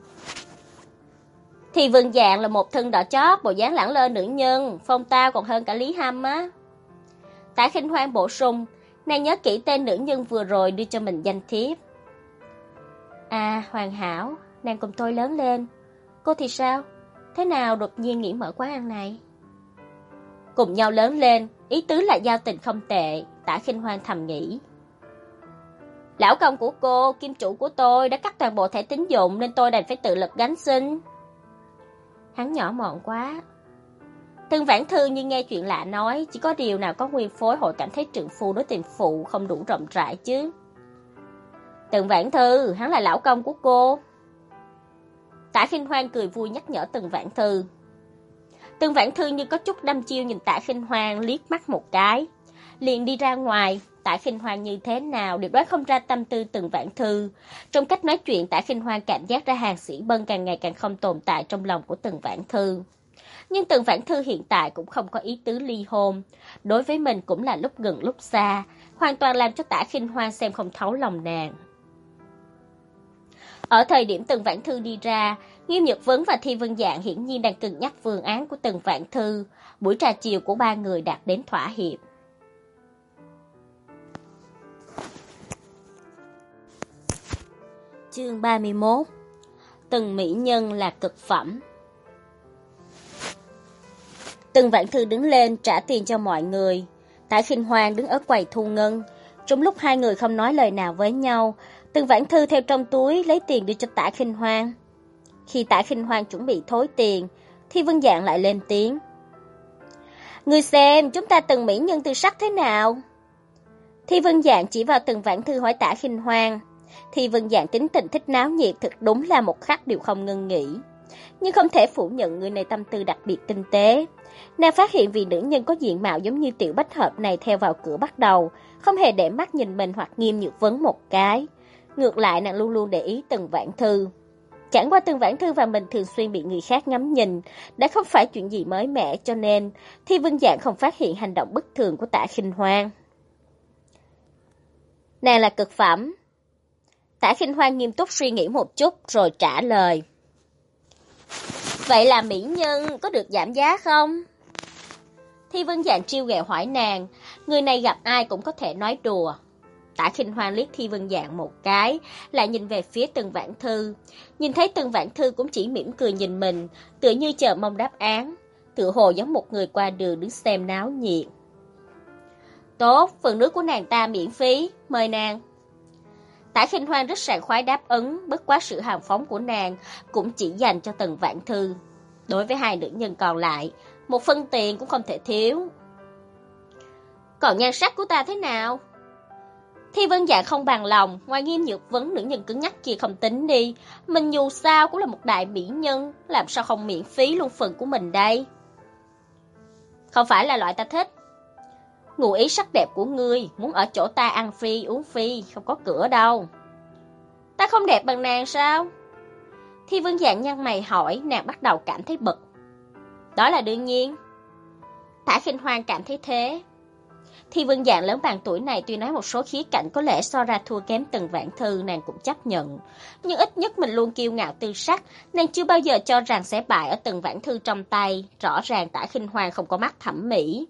Thi Vân Dạng là một thân đỏ chót, bộ dáng lẳng lơ nữ nhân, phong tao còn hơn cả Lý Hâm á. Tả Khinh Hoan bổ sung, nàng nhớ kỹ tên nữ nhân vừa rồi đưa cho mình danh thiếp. À, hoàn hảo, nàng cùng tôi lớn lên. Cô thì sao? Thế nào đột nhiên nghĩ mở quán ăn này? Cùng nhau lớn lên, ý tứ là giao tình không tệ, Tả Khinh Hoan thầm nghĩ. Lão công của cô, kim chủ của tôi đã cắt toàn bộ thẻ tín dụng nên tôi đành phải tự lực gánh sinh. Hắn nhỏ mọn quá. Từng Vãn Thư như nghe chuyện lạ nói, chỉ có điều nào có nguyên phối hội cảm thấy trượng phu đối tình phụ không đủ rộng rãi chứ. Từng Vãn Thư, hắn là lão công của cô. Tả Khinh Hoan cười vui nhắc nhở Từng Vãn Thư. Từng Vãn Thư như có chút đăm chiêu nhìn Tả Khinh Hoan liếc mắt một cái, liền đi ra ngoài. Tả Khinh Hoan như thế nào đều đoán không ra tâm tư Từng Vãn Thư. Trong cách nói chuyện, Tả Khinh Hoan cảm giác ra Hàng Sĩ Bân càng ngày càng không tồn tại trong lòng của Từng Vãn Thư. Nhưng Từng Vãn Thư hiện tại cũng không có ý tứ ly hôn, đối với mình cũng là lúc gần lúc xa, hoàn toàn làm cho Tả Khinh Hoan xem không thấu lòng nàng. Ở thời điểm Từng Vãn Thư đi ra, Nghiêm Nhược Vấn và Thi Vân Dạng hiển nhiên đang cân nhắc phương án của Từng Vãn Thư. Buổi trà chiều của ba người đạt đến thỏa hiệp. Chương ba mươi mốt. Từng mỹ nhân là cực phẩm. Từng Vãn Thư đứng lên trả tiền cho mọi người. Tả Khinh Hoan đứng ở quầy thu ngân. Trong lúc hai người không nói lời nào với nhau, Từng Vãn Thư theo trong túi lấy tiền đưa cho Tả Khinh Hoan. Khi Tả Khinh Hoan chuẩn bị thối tiền, Thi Vân Dạng lại lên tiếng. Người xem, chúng ta từng mỹ nhân tư sắc thế nào? Thi Vân Dạng chỉ vào Từng Vãn Thư hỏi Tả Khinh Hoan. Thi Vân Dạng tính tình thích náo nhiệt, thật đúng là một khắc đều không ngừng nghỉ. Nhưng không thể phủ nhận người này tâm tư đặc biệt tinh tế. Nàng phát hiện vì nữ nhân có diện mạo giống như Tiểu Bách Hợp này theo vào cửa bắt đầu, không hề để mắt nhìn mình hoặc Nghiêm Nhược Vấn một cái. Ngược lại nàng luôn luôn để ý Từng Vãn Thư. Chẳng qua Từng Vãn Thư và mình thường xuyên bị người khác ngắm nhìn, đã không phải chuyện gì mới mẻ, cho nên Thi Vân Dạng không phát hiện hành động bất thường của Tả Khinh Hoan. Nàng là cực phẩm. Tả Khinh Hoan nghiêm túc suy nghĩ một chút rồi trả lời. Vậy là mỹ nhân có được giảm giá không? Thi Vân Dạng trêu ghẹo hỏi nàng, người này gặp ai cũng có thể nói đùa. Tả Khinh Hoan liếc Thi Vân Dạng một cái, lại nhìn về phía Tần Vãn Thư. Nhìn thấy Tần Vãn Thư cũng chỉ mỉm cười nhìn mình, tựa như chờ mong đáp án, tựa hồ giống một người qua đường đứng xem náo nhiệt. Tốt, phần nước của nàng ta miễn phí, mời nàng. Tả Khinh Hoan rất sảng khoái đáp ứng, bất quá sự hào phóng của nàng cũng chỉ dành cho Tần Vãn Thư. Đối với hai nữ nhân còn lại, một phân tiền cũng không thể thiếu. Còn nhan sắc của ta thế nào? Thi Vân Dạng không bằng lòng, ngoài Nghiêm Nhược Vấn nữ nhân cứng nhắc kia không tính đi, mình dù sao cũng là một đại mỹ nhân, làm sao không miễn phí luôn phần của mình đây? Không phải là loại ta thích. Ngụ ý sắc đẹp của ngươi, muốn ở chỗ ta ăn phi uống phi, không có cửa đâu. Ta không đẹp bằng nàng sao? Thi Vân Dạng nhăn mày hỏi, nàng bắt đầu cảm thấy bực. Đó là đương nhiên. Tả Khinh Hoan cảm thấy thế. Thi Vân Dạng lớn bằng tuổi này tuy nói một số khía cạnh có lẽ so ra thua kém Tần Vãn Thư, nàng cũng chấp nhận. Nhưng ít nhất mình luôn kiêu ngạo tư sắc, nàng chưa bao giờ cho rằng sẽ bại ở Tần Vãn Thư trong tay. Rõ ràng Tả Khinh Hoan không có mắt thẩm mỹ.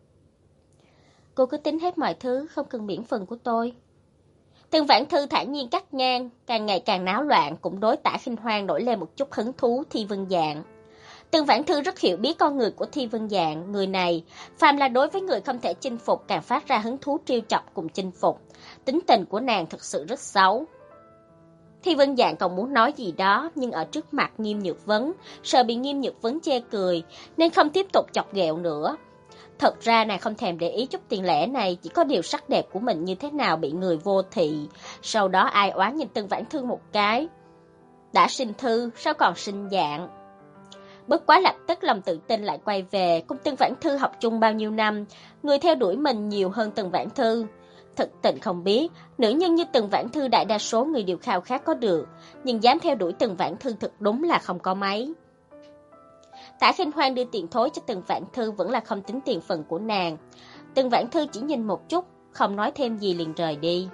Cô cứ tính hết mọi thứ, không cần miễn phần của tôi. Tần Vãn Thư thản nhiên cắt ngang, càng ngày càng náo loạn, cũng đối Tả Khinh Hoan nổi lên một chút hứng thú. Thi Vân Dạng. Tần Vãn Thư rất hiểu biết con người của Thi Vân Dạng, người này, phàm là đối với người không thể chinh phục càng phát ra hứng thú trêu chọc cùng chinh phục. Tính tình của nàng thực sự rất xấu. Thi Vân Dạng còn muốn nói gì đó, nhưng ở trước mặt Nghiêm Nhược Vấn, sợ bị Nghiêm Nhược Vấn chê cười, nên không tiếp tục chọc ghẹo nữa. Thật ra nàng không thèm để ý chút tiền lẻ này, chỉ có điều sắc đẹp của mình như thế nào bị người vô thị. Sau đó ai oán nhìn Tần Vãn Thư một cái. Đã sinh thư, sao còn sinh dạng? Bất quá lập tức lòng tự tin lại quay về, cùng Tần Vãn Thư học chung bao nhiêu năm, người theo đuổi mình nhiều hơn Tần Vãn Thư. Thực tình không biết, nữ nhân như Tần Vãn Thư đại đa số người đều khao khát có được, nhưng dám theo đuổi Tần Vãn Thư thực đúng là không có mấy. Tả Khinh Hoan đưa tiền thối cho Tần Vãn Thư vẫn là không tính tiền phần của nàng. Tần Vãn Thư chỉ nhìn một chút, không nói thêm gì liền rời đi.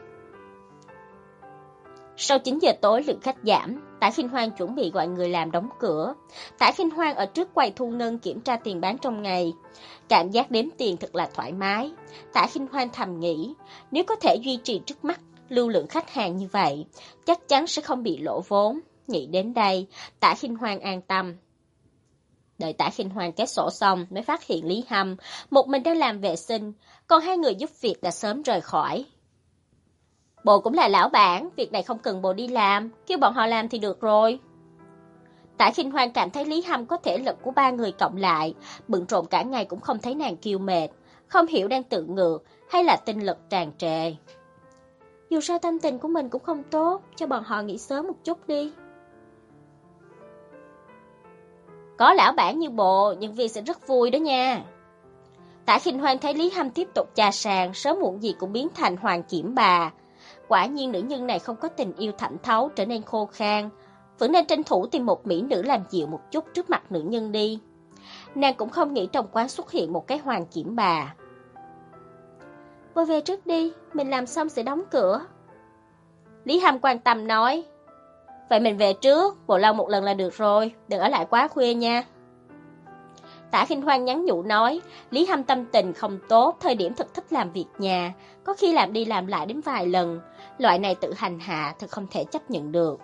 Sau chín giờ tối lượng khách giảm, Tả Khinh Hoan chuẩn bị gọi người làm đóng cửa. Tả Khinh Hoan ở trước quầy thu ngân kiểm tra tiền bán trong ngày. Cảm giác đếm tiền thật là thoải mái. Tả Khinh Hoan thầm nghĩ, nếu có thể duy trì trước mắt lưu lượng khách hàng như vậy, chắc chắn sẽ không bị lỗ vốn. Nghĩ đến đây, Tả Khinh Hoan an tâm. Đợi Tả Khinh Hoan kết sổ xong mới phát hiện Lý Hâm một mình đang làm vệ sinh, còn hai người giúp việc đã sớm rời khỏi. Bộ cũng là lão bản, việc này không cần bộ đi làm, kêu bọn họ làm thì được rồi. Tả Khinh Hoan cảm thấy Lý Hâm có thể lực của ba người cộng lại, bận rộn cả ngày cũng không thấy nàng kiêu mệt, không hiểu đang tự ngược hay là tinh lực tràn trề. Dù sao tâm tình của mình cũng không tốt, cho bọn họ nghỉ sớm một chút đi. Có lão bản như bộ, nhân viên sẽ rất vui đó nha. Tả Khinh Hoan thấy Lý Hâm tiếp tục chà sàn, sớm muộn gì cũng biến thành hoàng kiểm bà. Quả nhiên nữ nhân này không có tình yêu thẩm thấu, trở nên khô khan, vẫn nên tranh thủ tìm một mỹ nữ làm dịu một chút trước mặt nữ nhân đi. Nàng cũng không nghĩ trong quán xuất hiện một cái hoàng kiểm bà. Vô về trước đi, mình làm xong sẽ đóng cửa. Lý Hâm quan tâm nói. Vậy mình về trước, bộ lau một lần là được rồi, đừng ở lại quá khuya nha. Tả Khinh Hoan nhắn nhủ nói, Lý Hâm tâm tình không tốt, thời điểm thực thích làm việc nhà, có khi làm đi làm lại đến vài lần, loại này tự hành hạ thật không thể chấp nhận được.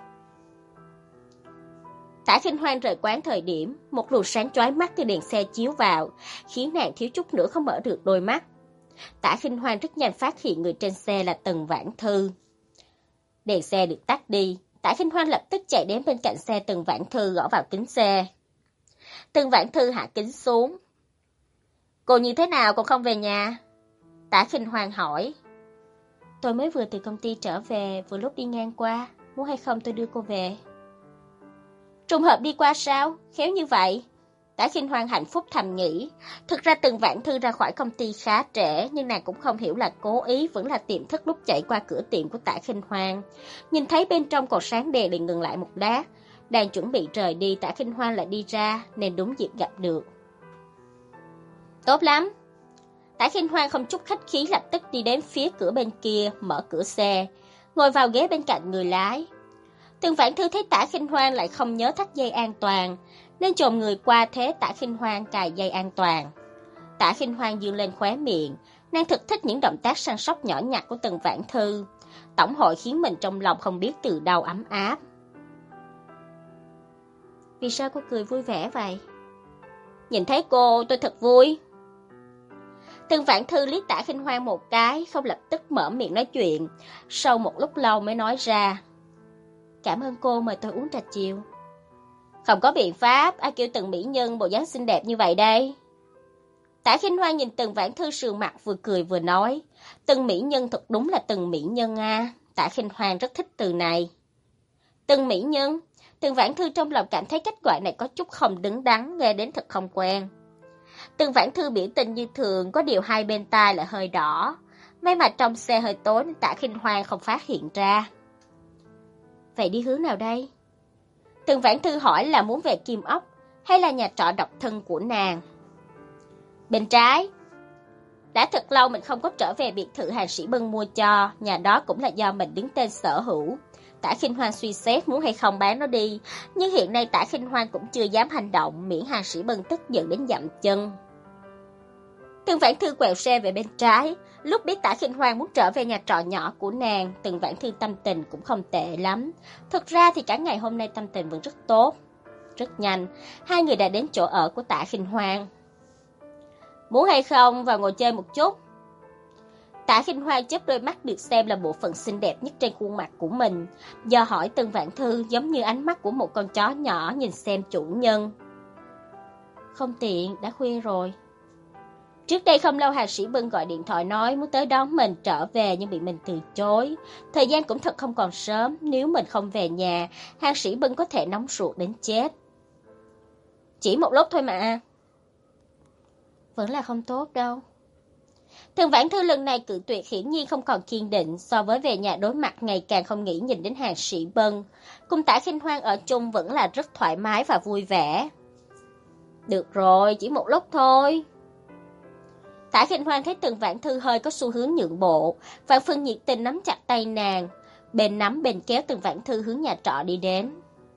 Tả Khinh Hoan rời quán thời điểm, một luồng sáng chói mắt từ đèn xe chiếu vào, khiến nàng thiếu chút nữa không mở được đôi mắt. Tả Khinh Hoan rất nhanh phát hiện người trên xe là Tần Vãn Thư. Đèn xe được tắt đi, Tả Khinh Hoan lập tức chạy đến bên cạnh xe Tần Vãn Thư gõ vào kính xe. Tần Vãn Thư hạ kính xuống. Cô như thế nào còn không về nhà? Tả Khinh Hoan hỏi. Tôi mới vừa từ công ty trở về, vừa lúc đi ngang qua, muốn hay không tôi đưa cô về. Trùng hợp đi qua sao? Khéo như vậy. Tả Khinh Hoan hạnh phúc thầm nghĩ. Thực ra Tần Vãn Thư ra khỏi công ty khá trễ, nhưng nàng cũng không hiểu là cố ý, vẫn là tiềm thức lúc chạy qua cửa tiệm của Tả Khinh Hoan. Nhìn thấy bên trong còn sáng đèn liền ngừng lại một lát. Đang chuẩn bị rời đi, Tả Khinh Hoan lại đi ra, nên đúng dịp gặp được. Tốt lắm. Tả Khinh Hoan không chút khách khí lập tức đi đến phía cửa bên kia, mở cửa xe. ngồi vào ghế bên cạnh người lái. Tường Vãn Thư thấy Tả Khinh Hoan lại không nhớ thắt dây an toàn, nên chồm người qua thế Tả Khinh Hoan cài dây an toàn. Tả Khinh Hoan dương lên khóe miệng, nàng thực thích những động tác săn sóc nhỏ nhặt của Tường Vãn Thư. Tổng hội khiến mình trong lòng không biết từ đâu ấm áp. Vì sao cô cười vui vẻ vậy? Nhìn thấy cô tôi thật vui. Tường Vãn Thư liếc Tả Khinh Hoan một cái, không lập tức mở miệng nói chuyện. Sau một lúc lâu mới nói ra. Cảm ơn cô mời tôi uống trà chiều. Không có biện pháp, ai kêu Tường mỹ nhân bộ dáng xinh đẹp như vậy đây? Tả Khinh Hoan nhìn Tường Vãn Thư sườn mặt vừa cười vừa nói. Tường mỹ nhân thật đúng là Tường mỹ nhân à. Tả Khinh Hoan rất thích từ này. Tường mỹ nhân. Tường Vãn Thư trong lòng cảm thấy cách gọi này có chút không đứng đắn, nghe đến thật không quen. Tường Vãn Thư biểu tình như thường, có điều hai bên tai lại hơi đỏ. May mà trong xe hơi tối nên Tả Khinh Hoan không phát hiện ra. Vậy đi hướng nào đây? Tường Vãn Thư hỏi là muốn về Kim Ốc hay là nhà trọ độc thân của nàng. Bên trái. Đã thật lâu mình không có trở về biệt thự Hàn Sĩ Bân mua cho, nhà đó cũng là do mình đứng tên sở hữu. Tả Khinh Hoan suy xét muốn hay không bán nó đi, nhưng hiện nay Tả Khinh Hoan cũng chưa dám hành động, miễn Hàn Sĩ Bân tức giận đến dậm chân. Tường Vãn Thư quẹo xe về bên trái, lúc biết Tả Khinh Hoan muốn trở về nhà trọ nhỏ của nàng, Tường Vãn Thư tâm tình cũng không tệ lắm. Thực ra thì cả ngày hôm nay tâm tình vẫn rất tốt. Rất nhanh, hai người đã đến chỗ ở của Tả Khinh Hoan. Muốn hay không vào ngồi chơi một chút? Tả Khinh Hoan chớp đôi mắt được xem là bộ phận xinh đẹp nhất trên khuôn mặt của mình, do hỏi Tường Vãn Thư giống như ánh mắt của một con chó nhỏ nhìn xem chủ nhân. Không tiện, đã khuya rồi. Trước đây không lâu Hàn Sĩ Bân gọi điện thoại nói muốn tới đón mình trở về nhưng bị mình từ chối. Thời gian cũng thật không còn sớm, nếu mình không về nhà, Hàn Sĩ Bân có thể nóng ruột đến chết. Chỉ một lúc thôi mà. Vẫn là không tốt đâu. Tường Vãn Thư lần này cự tuyệt hiển nhiên không còn kiên định, so với về nhà đối mặt ngày càng không nghĩ nhìn đến Hàn Sĩ Bân. Cùng Tả Khinh Hoan ở chung vẫn là rất thoải mái và vui vẻ. Được rồi, chỉ một lúc thôi. Tả Khinh Hoan thấy Tường Vãn Thư hơi có xu hướng nhượng bộ, Vạn Phân nhiệt tình nắm chặt tay nàng, bên nắm bên kéo Tường Vãn Thư hướng nhà trọ đi đến.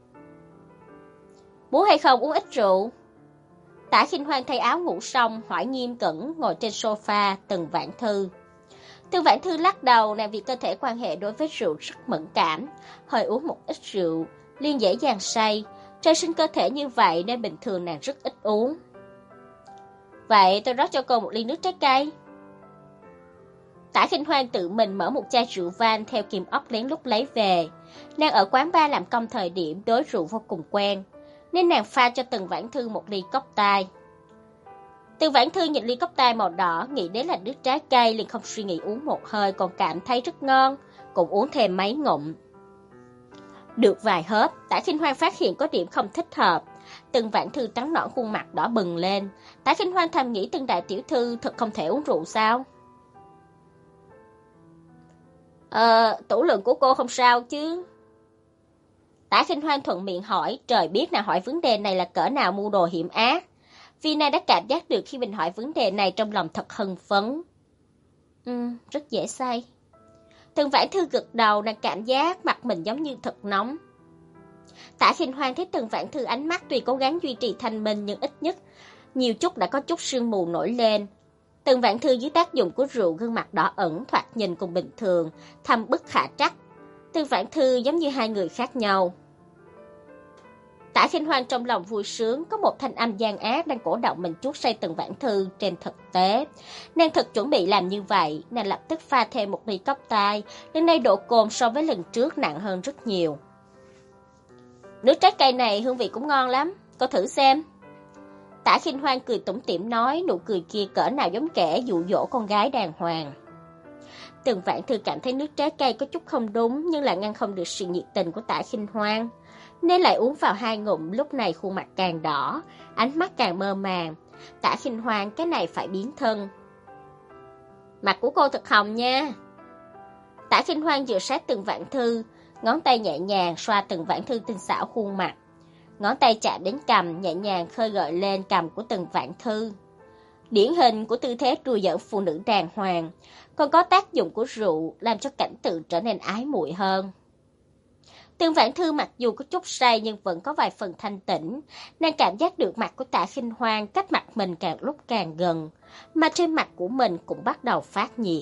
Muốn hay không uống ít rượu? Tả Khinh Hoan thay áo ngủ xong, hỏi nghiêm cẩn ngồi trên sofa Tường Vãn Thư. Tường Vãn Thư lắc đầu, nàng vì cơ thể quan hệ đối với rượu rất mẫn cảm, hơi uống một ít rượu liền dễ dàng say. Trời sinh cơ thể như vậy nên bình thường nàng rất ít uống. Vậy tôi rót cho cô một ly nước trái cây. Tả Khinh Hoan tự mình mở một chai rượu vang theo Kim Ốc lén lút lấy về. Nàng ở quán bar làm công thời điểm đối rượu vô cùng quen, nên nàng pha cho Tường Vãn Thư một ly cốc tai. Tường Vãn Thư nhìn ly cốc tai màu đỏ, nghĩ đến là nước trái cây liền không suy nghĩ uống một hơi, còn cảm thấy rất ngon, cũng uống thêm mấy ngụm. Được vài hớp, Tả Khinh Hoan phát hiện có điểm không thích hợp. Tường Vãn Thư trắng nõn khuôn mặt đỏ bừng lên. Tả Khinh Hoan thầm nghĩ Tường đại tiểu thư thật không thể uống rượu sao? Ờ, tủ lượng của cô không sao chứ? Tả Khinh Hoan thuận miệng hỏi, trời biết nàng hỏi vấn đề này là cỡ nào mưu đồ hiểm ác. Vì nàng đã cảm giác được khi mình hỏi vấn đề này trong lòng thật hưng phấn. Ừ, rất dễ say. Tường Vãn Thư gật đầu, nàng cảm giác mặt mình giống như thật nóng. Tả Khinh Hoan thấy Tường Vãn Thư ánh mắt tuy cố gắng duy trì thanh minh nhưng ít nhất nhiều chút đã có chút sương mù nổi lên. Tường Vãn Thư dưới tác dụng của rượu gương mặt đỏ ẩn, thoạt nhìn cùng bình thường, thâm bức khả trắc. Tường Vãn Thư giống như hai người khác nhau. Tả Khinh Hoan trong lòng vui sướng, có một thanh âm gian ác đang cổ động mình chuốt say Tường Vãn Thư. Trên thực tế, nàng thật chuẩn bị làm như vậy, nàng lập tức pha thêm một ly cốc tai, lần này độ cồn so với lần trước nặng hơn rất nhiều. Nước trái cây này hương vị cũng ngon lắm, cô thử xem. Tả Khinh Hoan cười tủm tỉm nói, nụ cười kia cỡ nào giống kẻ dụ dỗ con gái đàng hoàng. Tường Vãn Thư cảm thấy nước trái cây có chút không đúng, nhưng lại ngăn không được sự nhiệt tình của Tả Khinh Hoan, nên lại uống vào hai ngụm. Lúc này khuôn mặt càng đỏ, ánh mắt càng mơ màng. Tả Khinh Hoan, cái này phải biến thân. Mặt của cô thật hồng nha. Tả Khinh Hoan dựa sát Tường Vãn Thư, ngón tay nhẹ nhàng xoa Tường Vãn Thư tinh xảo khuôn mặt. Ngón tay chạm đến cằm, nhẹ nhàng khơi gợi lên cằm của Tường Vãn Thư. Điển hình của tư thế đùa giỡn phụ nữ đàng hoàng, còn có tác dụng của rượu làm cho cảnh tượng trở nên ái muội hơn. Tương Vãn Thư mặc dù có chút say nhưng vẫn có vài phần thanh tĩnh, nàng cảm giác được mặt của Tạ Khinh Hoan cách mặt mình càng lúc càng gần, mà trên mặt của mình cũng bắt đầu phát nhiệt.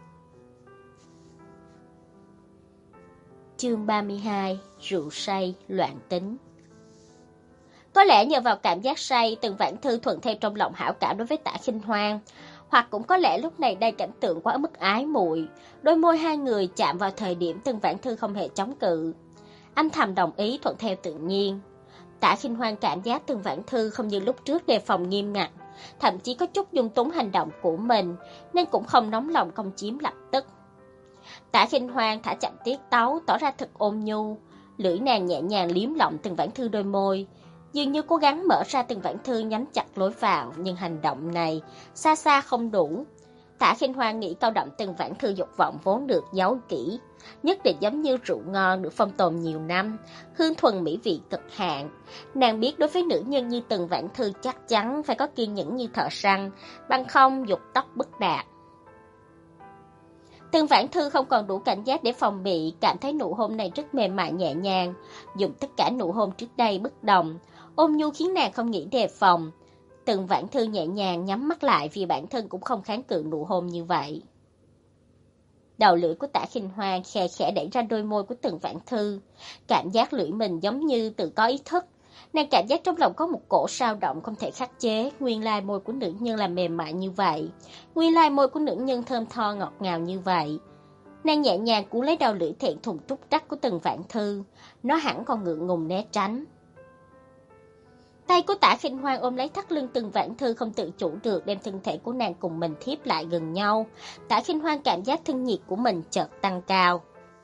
Chương ba mươi hai. Rượu say, loạn tính. Có lẽ nhờ vào cảm giác say, Tương Vãn Thư thuận theo trong lòng hảo cảm đối với Tạ Khinh Hoan, hoặc cũng có lẽ lúc này đây cảnh tượng quá mức ái muội, đôi môi hai người chạm vào thời điểm Tương Vãn Thư không hề chống cự, âm thầm đồng ý thuận theo tự nhiên. Tạ Khinh Hoan cảm giác Tương Vãn Thư không như lúc trước đề phòng nghiêm ngặt, thậm chí có chút dung túng hành động của mình, nên cũng không nóng lòng công chiếm lập tức. Tạ Khinh Hoan thả chậm tiết tấu, tỏ ra thật ôn nhu, lưỡi nàng nhẹ nhàng liếm lọng Tương Vãn Thư đôi môi, dường như cố gắng mở ra Tương Vãn Thư nhắm chặt lối vào, nhưng hành động này xa xa không đủ. Tạ Khinh Hoan nghĩ câu động Tương Vãn Thư dục vọng vốn được giấu kỹ, nhất định giống như rượu ngon được phong tồn nhiều năm, hương thuần mỹ vị cực hạn. Nàng biết đối với nữ nhân như Tương Vãn Thư chắc chắn phải có kiên nhẫn như thợ săn, bằng không dục tốc bất đạt. Tương Vãn Thư không còn đủ cảnh giác để phòng bị, cảm thấy nụ hôn này rất mềm mại nhẹ nhàng, dùng tất cả nụ hôn trước đây bất đồng, ôn nhu khiến nàng không nghĩ đề phòng. Tương Vãn Thư nhẹ nhàng nhắm mắt lại vì bản thân cũng không kháng cự nụ hôn như vậy. Đầu lưỡi của Tạ Khinh Hoan khẽ khẽ đẩy ra đôi môi của Tương Vãn Thư, cảm giác lưỡi mình giống như tự có ý thức. Nàng cảm giác trong lòng có một cổ sao động không thể khắc chế, nguyên lai môi của nữ nhân là mềm mại như vậy, nguyên lai môi của nữ nhân thơm tho ngọt ngào như vậy. Nàng nhẹ nhàng cuốn lấy đầu lưỡi thẹn thùng túc trắc của Tương Vãn Thư, nó hẳn còn ngượng ngùng né tránh. Tay của Tạ Khinh Hoan ôm lấy thắt lưng Tương Vãn Thư không tự chủ được, đem thân thể của nàng cùng mình thiếp lại gần nhau. Tạ Khinh Hoan cảm giác thân nhiệt của mình chợt tăng cao.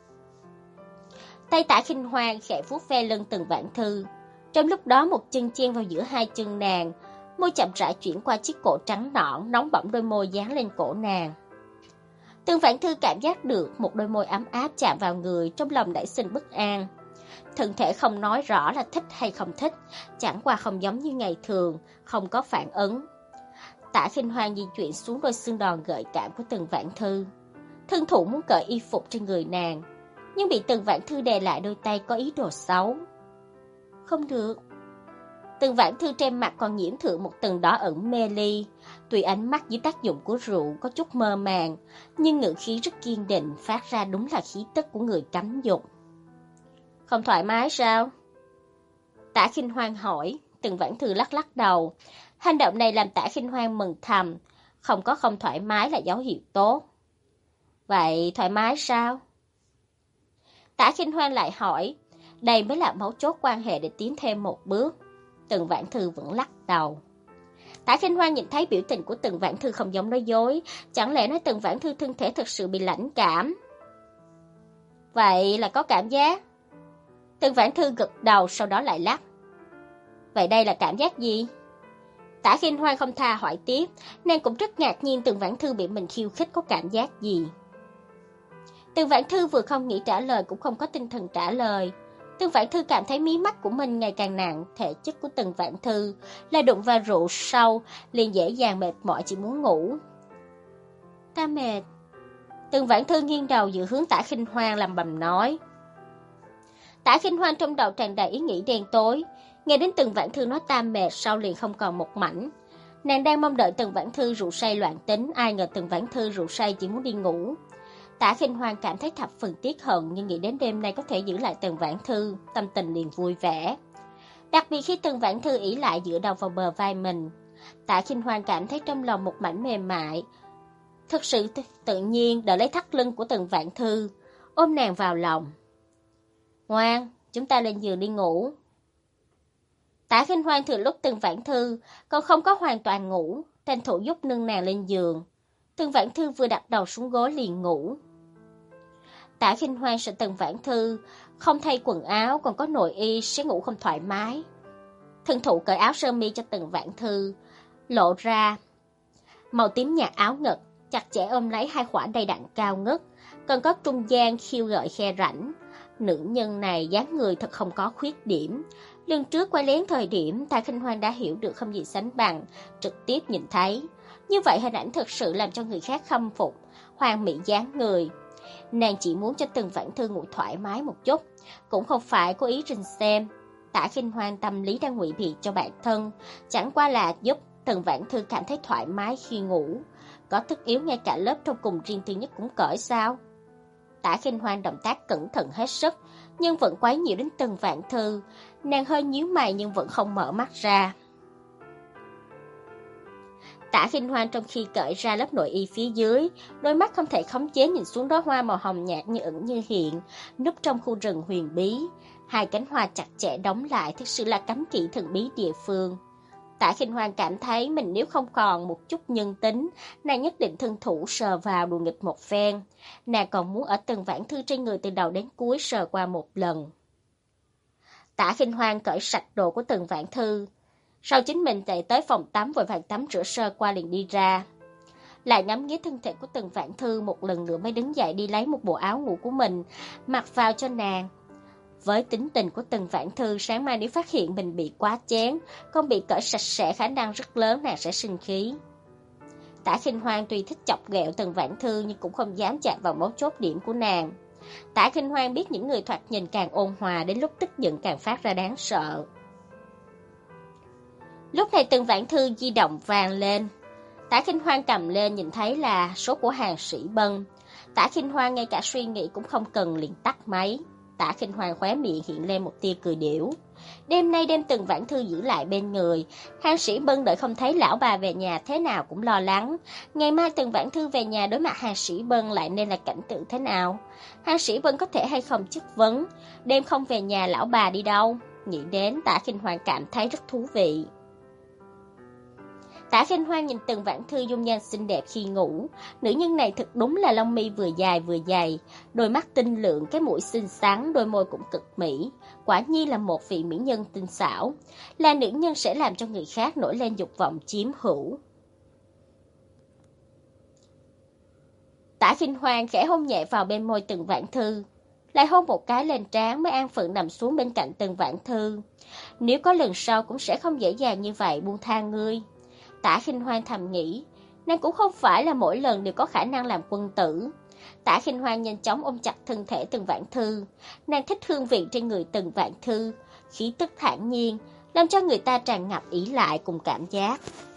Tay Tạ Khinh Hoan khẽ vuốt ve lưng Tương Vãn Thư. Trong lúc đó một chân chen vào giữa hai chân nàng, môi chậm rãi chuyển qua chiếc cổ trắng nõn, nóng bỏng đôi môi dán lên cổ nàng. Tương Vãn Thư cảm giác được một đôi môi ấm áp chạm vào người, trong lòng nảy sinh bất an. Thân thể không nói rõ là thích hay không thích, chẳng qua không giống như ngày thường, không có phản ứng. Tạ Khinh Hoan di chuyển xuống đôi xương đòn gợi cảm của Tương Vãn Thư. Thân thủ muốn cởi y phục trên người nàng, nhưng bị Tương Vãn Thư đè lại đôi tay có ý đồ xấu. Không được. Tương Vãn Thư trên mặt còn nhiễm thượng một tầng đỏ ửng mê ly, tuy ánh mắt dưới tác dụng của rượu có chút mơ màng, nhưng ngữ khí rất kiên định, phát ra đúng là khí tức của người cấm dục. Không thoải mái sao? Tạ Khinh Hoan hỏi. Tương Vãn Thư lắc lắc đầu. Hành động này làm Tạ Khinh Hoan mừng thầm, không có không thoải mái là dấu hiệu tốt. Vậy thoải mái sao? Tạ Khinh Hoan lại hỏi. Đây mới là mấu chốt quan hệ để tiến thêm một bước. Tương Vãn Thư vẫn lắc đầu. Tạ Khinh Hoan nhìn thấy biểu tình của Tương Vãn Thư không giống nói dối, chẳng lẽ nói Tương Vãn Thư thân thể thực sự bị lãnh cảm? Vậy là có cảm giác? Tương Vãn Thư gật đầu, sau đó lại lắc. Vậy đây là cảm giác gì? Tạ Khinh Hoan không tha hỏi tiếp, nàng cũng rất ngạc nhiên Tương Vãn Thư bị mình khiêu khích có cảm giác gì. Tương Vãn Thư vừa không nghĩ trả lời cũng không có tinh thần trả lời. Tương Vãn Thư cảm thấy mí mắt của mình ngày càng nặng, thể chất của Tương Vãn Thư là đụng vào rượu sâu, liền dễ dàng mệt mỏi chỉ muốn ngủ. Ta mệt. Tương Vãn Thư nghiêng đầu dựa hướng Tạ Khinh Hoan lẩm bẩm nói. Tạ Khinh Hoan trong đầu tràn đầy ý nghĩ đen tối, nghe đến Tương Vãn Thư nói ta mệt sau liền không còn một mảnh. Nàng đang mong đợi Tương Vãn Thư rượu say loạn tính, ai ngờ Tương Vãn Thư rượu say chỉ muốn đi ngủ. Tạ Khinh Hoan cảm thấy thập phần tiếc hận, nhưng nghĩ đến đêm nay có thể giữ lại Tương Vãn Thư, tâm tình liền vui vẻ. Đặc biệt khi Tương Vãn Thư ỷ lại dựa đầu vào bờ vai mình, Tạ Khinh Hoan cảm thấy trong lòng một mảnh mềm mại. Thực sự tự nhiên đỡ lấy thắt lưng của Tương Vãn Thư, ôm nàng vào lòng. Ngoan, chúng ta lên giường đi ngủ. Tạ Khinh Hoan thừa lúc Tương Vãn Thư còn không có hoàn toàn ngủ, tranh thủ giúp nâng nàng lên giường. Tương Vãn Thư vừa đặt đầu xuống gối liền ngủ. Tạ Khinh Hoan sợ Tương Vãn Thư không thay quần áo còn có nội y sẽ ngủ không thoải mái. Thân thủ cởi áo sơ mi cho Tương Vãn Thư, lộ ra màu tím nhạt áo ngực, chặt chẽ ôm lấy hai khỏa đầy đặn cao ngất, còn có trung gian khiêu gợi khe rãnh. Nữ nhân này dáng người thật không có khuyết điểm. Lần trước quay lén thời điểm, Tạ Khinh Hoan đã hiểu được không gì sánh bằng, trực tiếp nhìn thấy. Như vậy hình ảnh thực sự làm cho người khác khâm phục, hoàn mỹ dáng người. Nàng chỉ muốn cho Tần Vãn Thư ngủ thoải mái một chút, cũng không phải cố ý rình xem. Tả Khinh Hoan tâm lý đang ngụy biện cho bản thân, chẳng qua là giúp Tần Vãn Thư cảm thấy thoải mái khi ngủ. Có tất yếu ngay cả lớp trong cùng riêng tư nhất cũng cởi sao? Tả Khinh Hoan động tác cẩn thận hết sức, nhưng vẫn quấy nhiễu đến Tần Vãn Thư. Nàng hơi nhíu mày nhưng vẫn không mở mắt ra. Tả Khinh Hoan trong khi cởi ra lớp nội y phía dưới, đôi mắt không thể khống chế nhìn xuống đóa hoa màu hồng nhạt như ẩn như hiện, núp trong khu rừng huyền bí. Hai cánh hoa chặt chẽ đóng lại, thực sự là cấm kỵ thần bí địa phương. Tả Khinh Hoan cảm thấy mình nếu không còn một chút nhân tính, nàng nhất định thân thủ sờ vào đùa nghịch một phen. Nàng còn muốn ở Tần Vãn Thư trên người từ đầu đến cuối sờ qua một lần. Tả Khinh Hoan cởi sạch đồ của Tần Vãn Thư, sau chính mình chạy tới phòng tắm vội vàng tắm rửa sơ qua liền đi ra. Lại ngắm nghía thân thể của Tần Vãn Thư một lần nữa mới đứng dậy đi lấy một bộ áo ngủ của mình, mặc vào cho nàng. Với tính tình của Tần Vãn Thư, sáng mai nếu phát hiện mình bị quá chén, không bị cởi sạch sẽ khả năng rất lớn nàng sẽ sinh khí. Tả Khinh Hoan tuy thích chọc ghẹo Tần Vãn Thư nhưng cũng không dám chạm vào mấu chốt điểm của nàng. Tả Khinh Hoan biết những người thoạt nhìn càng ôn hòa đến lúc tức giận càng phát ra đáng sợ. Lúc này Tần Vãn Thư di động vang lên. Tả Khinh Hoan cầm lên nhìn thấy là số của Hàng Sĩ Bân. Tả Khinh Hoan ngay cả suy nghĩ cũng không cần liền tắt máy. Tả Khinh Hoan khóe miệng hiện lên một tia cười điểu. Đêm nay đem Tần Vãn Thư giữ lại bên người. Hàng Sĩ Bân đợi không thấy lão bà về nhà thế nào cũng lo lắng. Ngày mai Tần Vãn Thư về nhà đối mặt Hàng Sĩ Bân lại nên là cảnh tượng thế nào? Hàng Sĩ Bân có thể hay không chất vấn. Đêm không về nhà lão bà đi đâu? Nghĩ đến Tả Khinh Hoan cảm thấy rất thú vị. Tả Khinh Hoan nhìn Tần Vãn Thư dung nhan xinh đẹp khi ngủ, nữ nhân này thật đúng là lông mi vừa dài vừa dày, đôi mắt tinh lượng, cái mũi xinh xắn, đôi môi cũng cực mỹ, quả nhiên là một vị mỹ nhân tinh xảo, là nữ nhân sẽ làm cho người khác nổi lên dục vọng chiếm hữu. Tả Khinh Hoan khẽ hôn nhẹ vào bên môi Tần Vãn Thư, lại hôn một cái lên trán mới an phận nằm xuống bên cạnh Tần Vãn Thư. Nếu có lần sau cũng sẽ không dễ dàng như vậy buông tha ngươi. Tả Khinh Hoan thầm nghĩ, nàng cũng không phải là mỗi lần đều có khả năng làm quân tử. Tả Khinh Hoan nhanh chóng ôm chặt thân thể Tần Vãn Thư, nàng thích hương vị trên người Tần Vãn Thư, khí tức thản nhiên, làm cho người ta tràn ngập ỷ lại cùng cảm giác.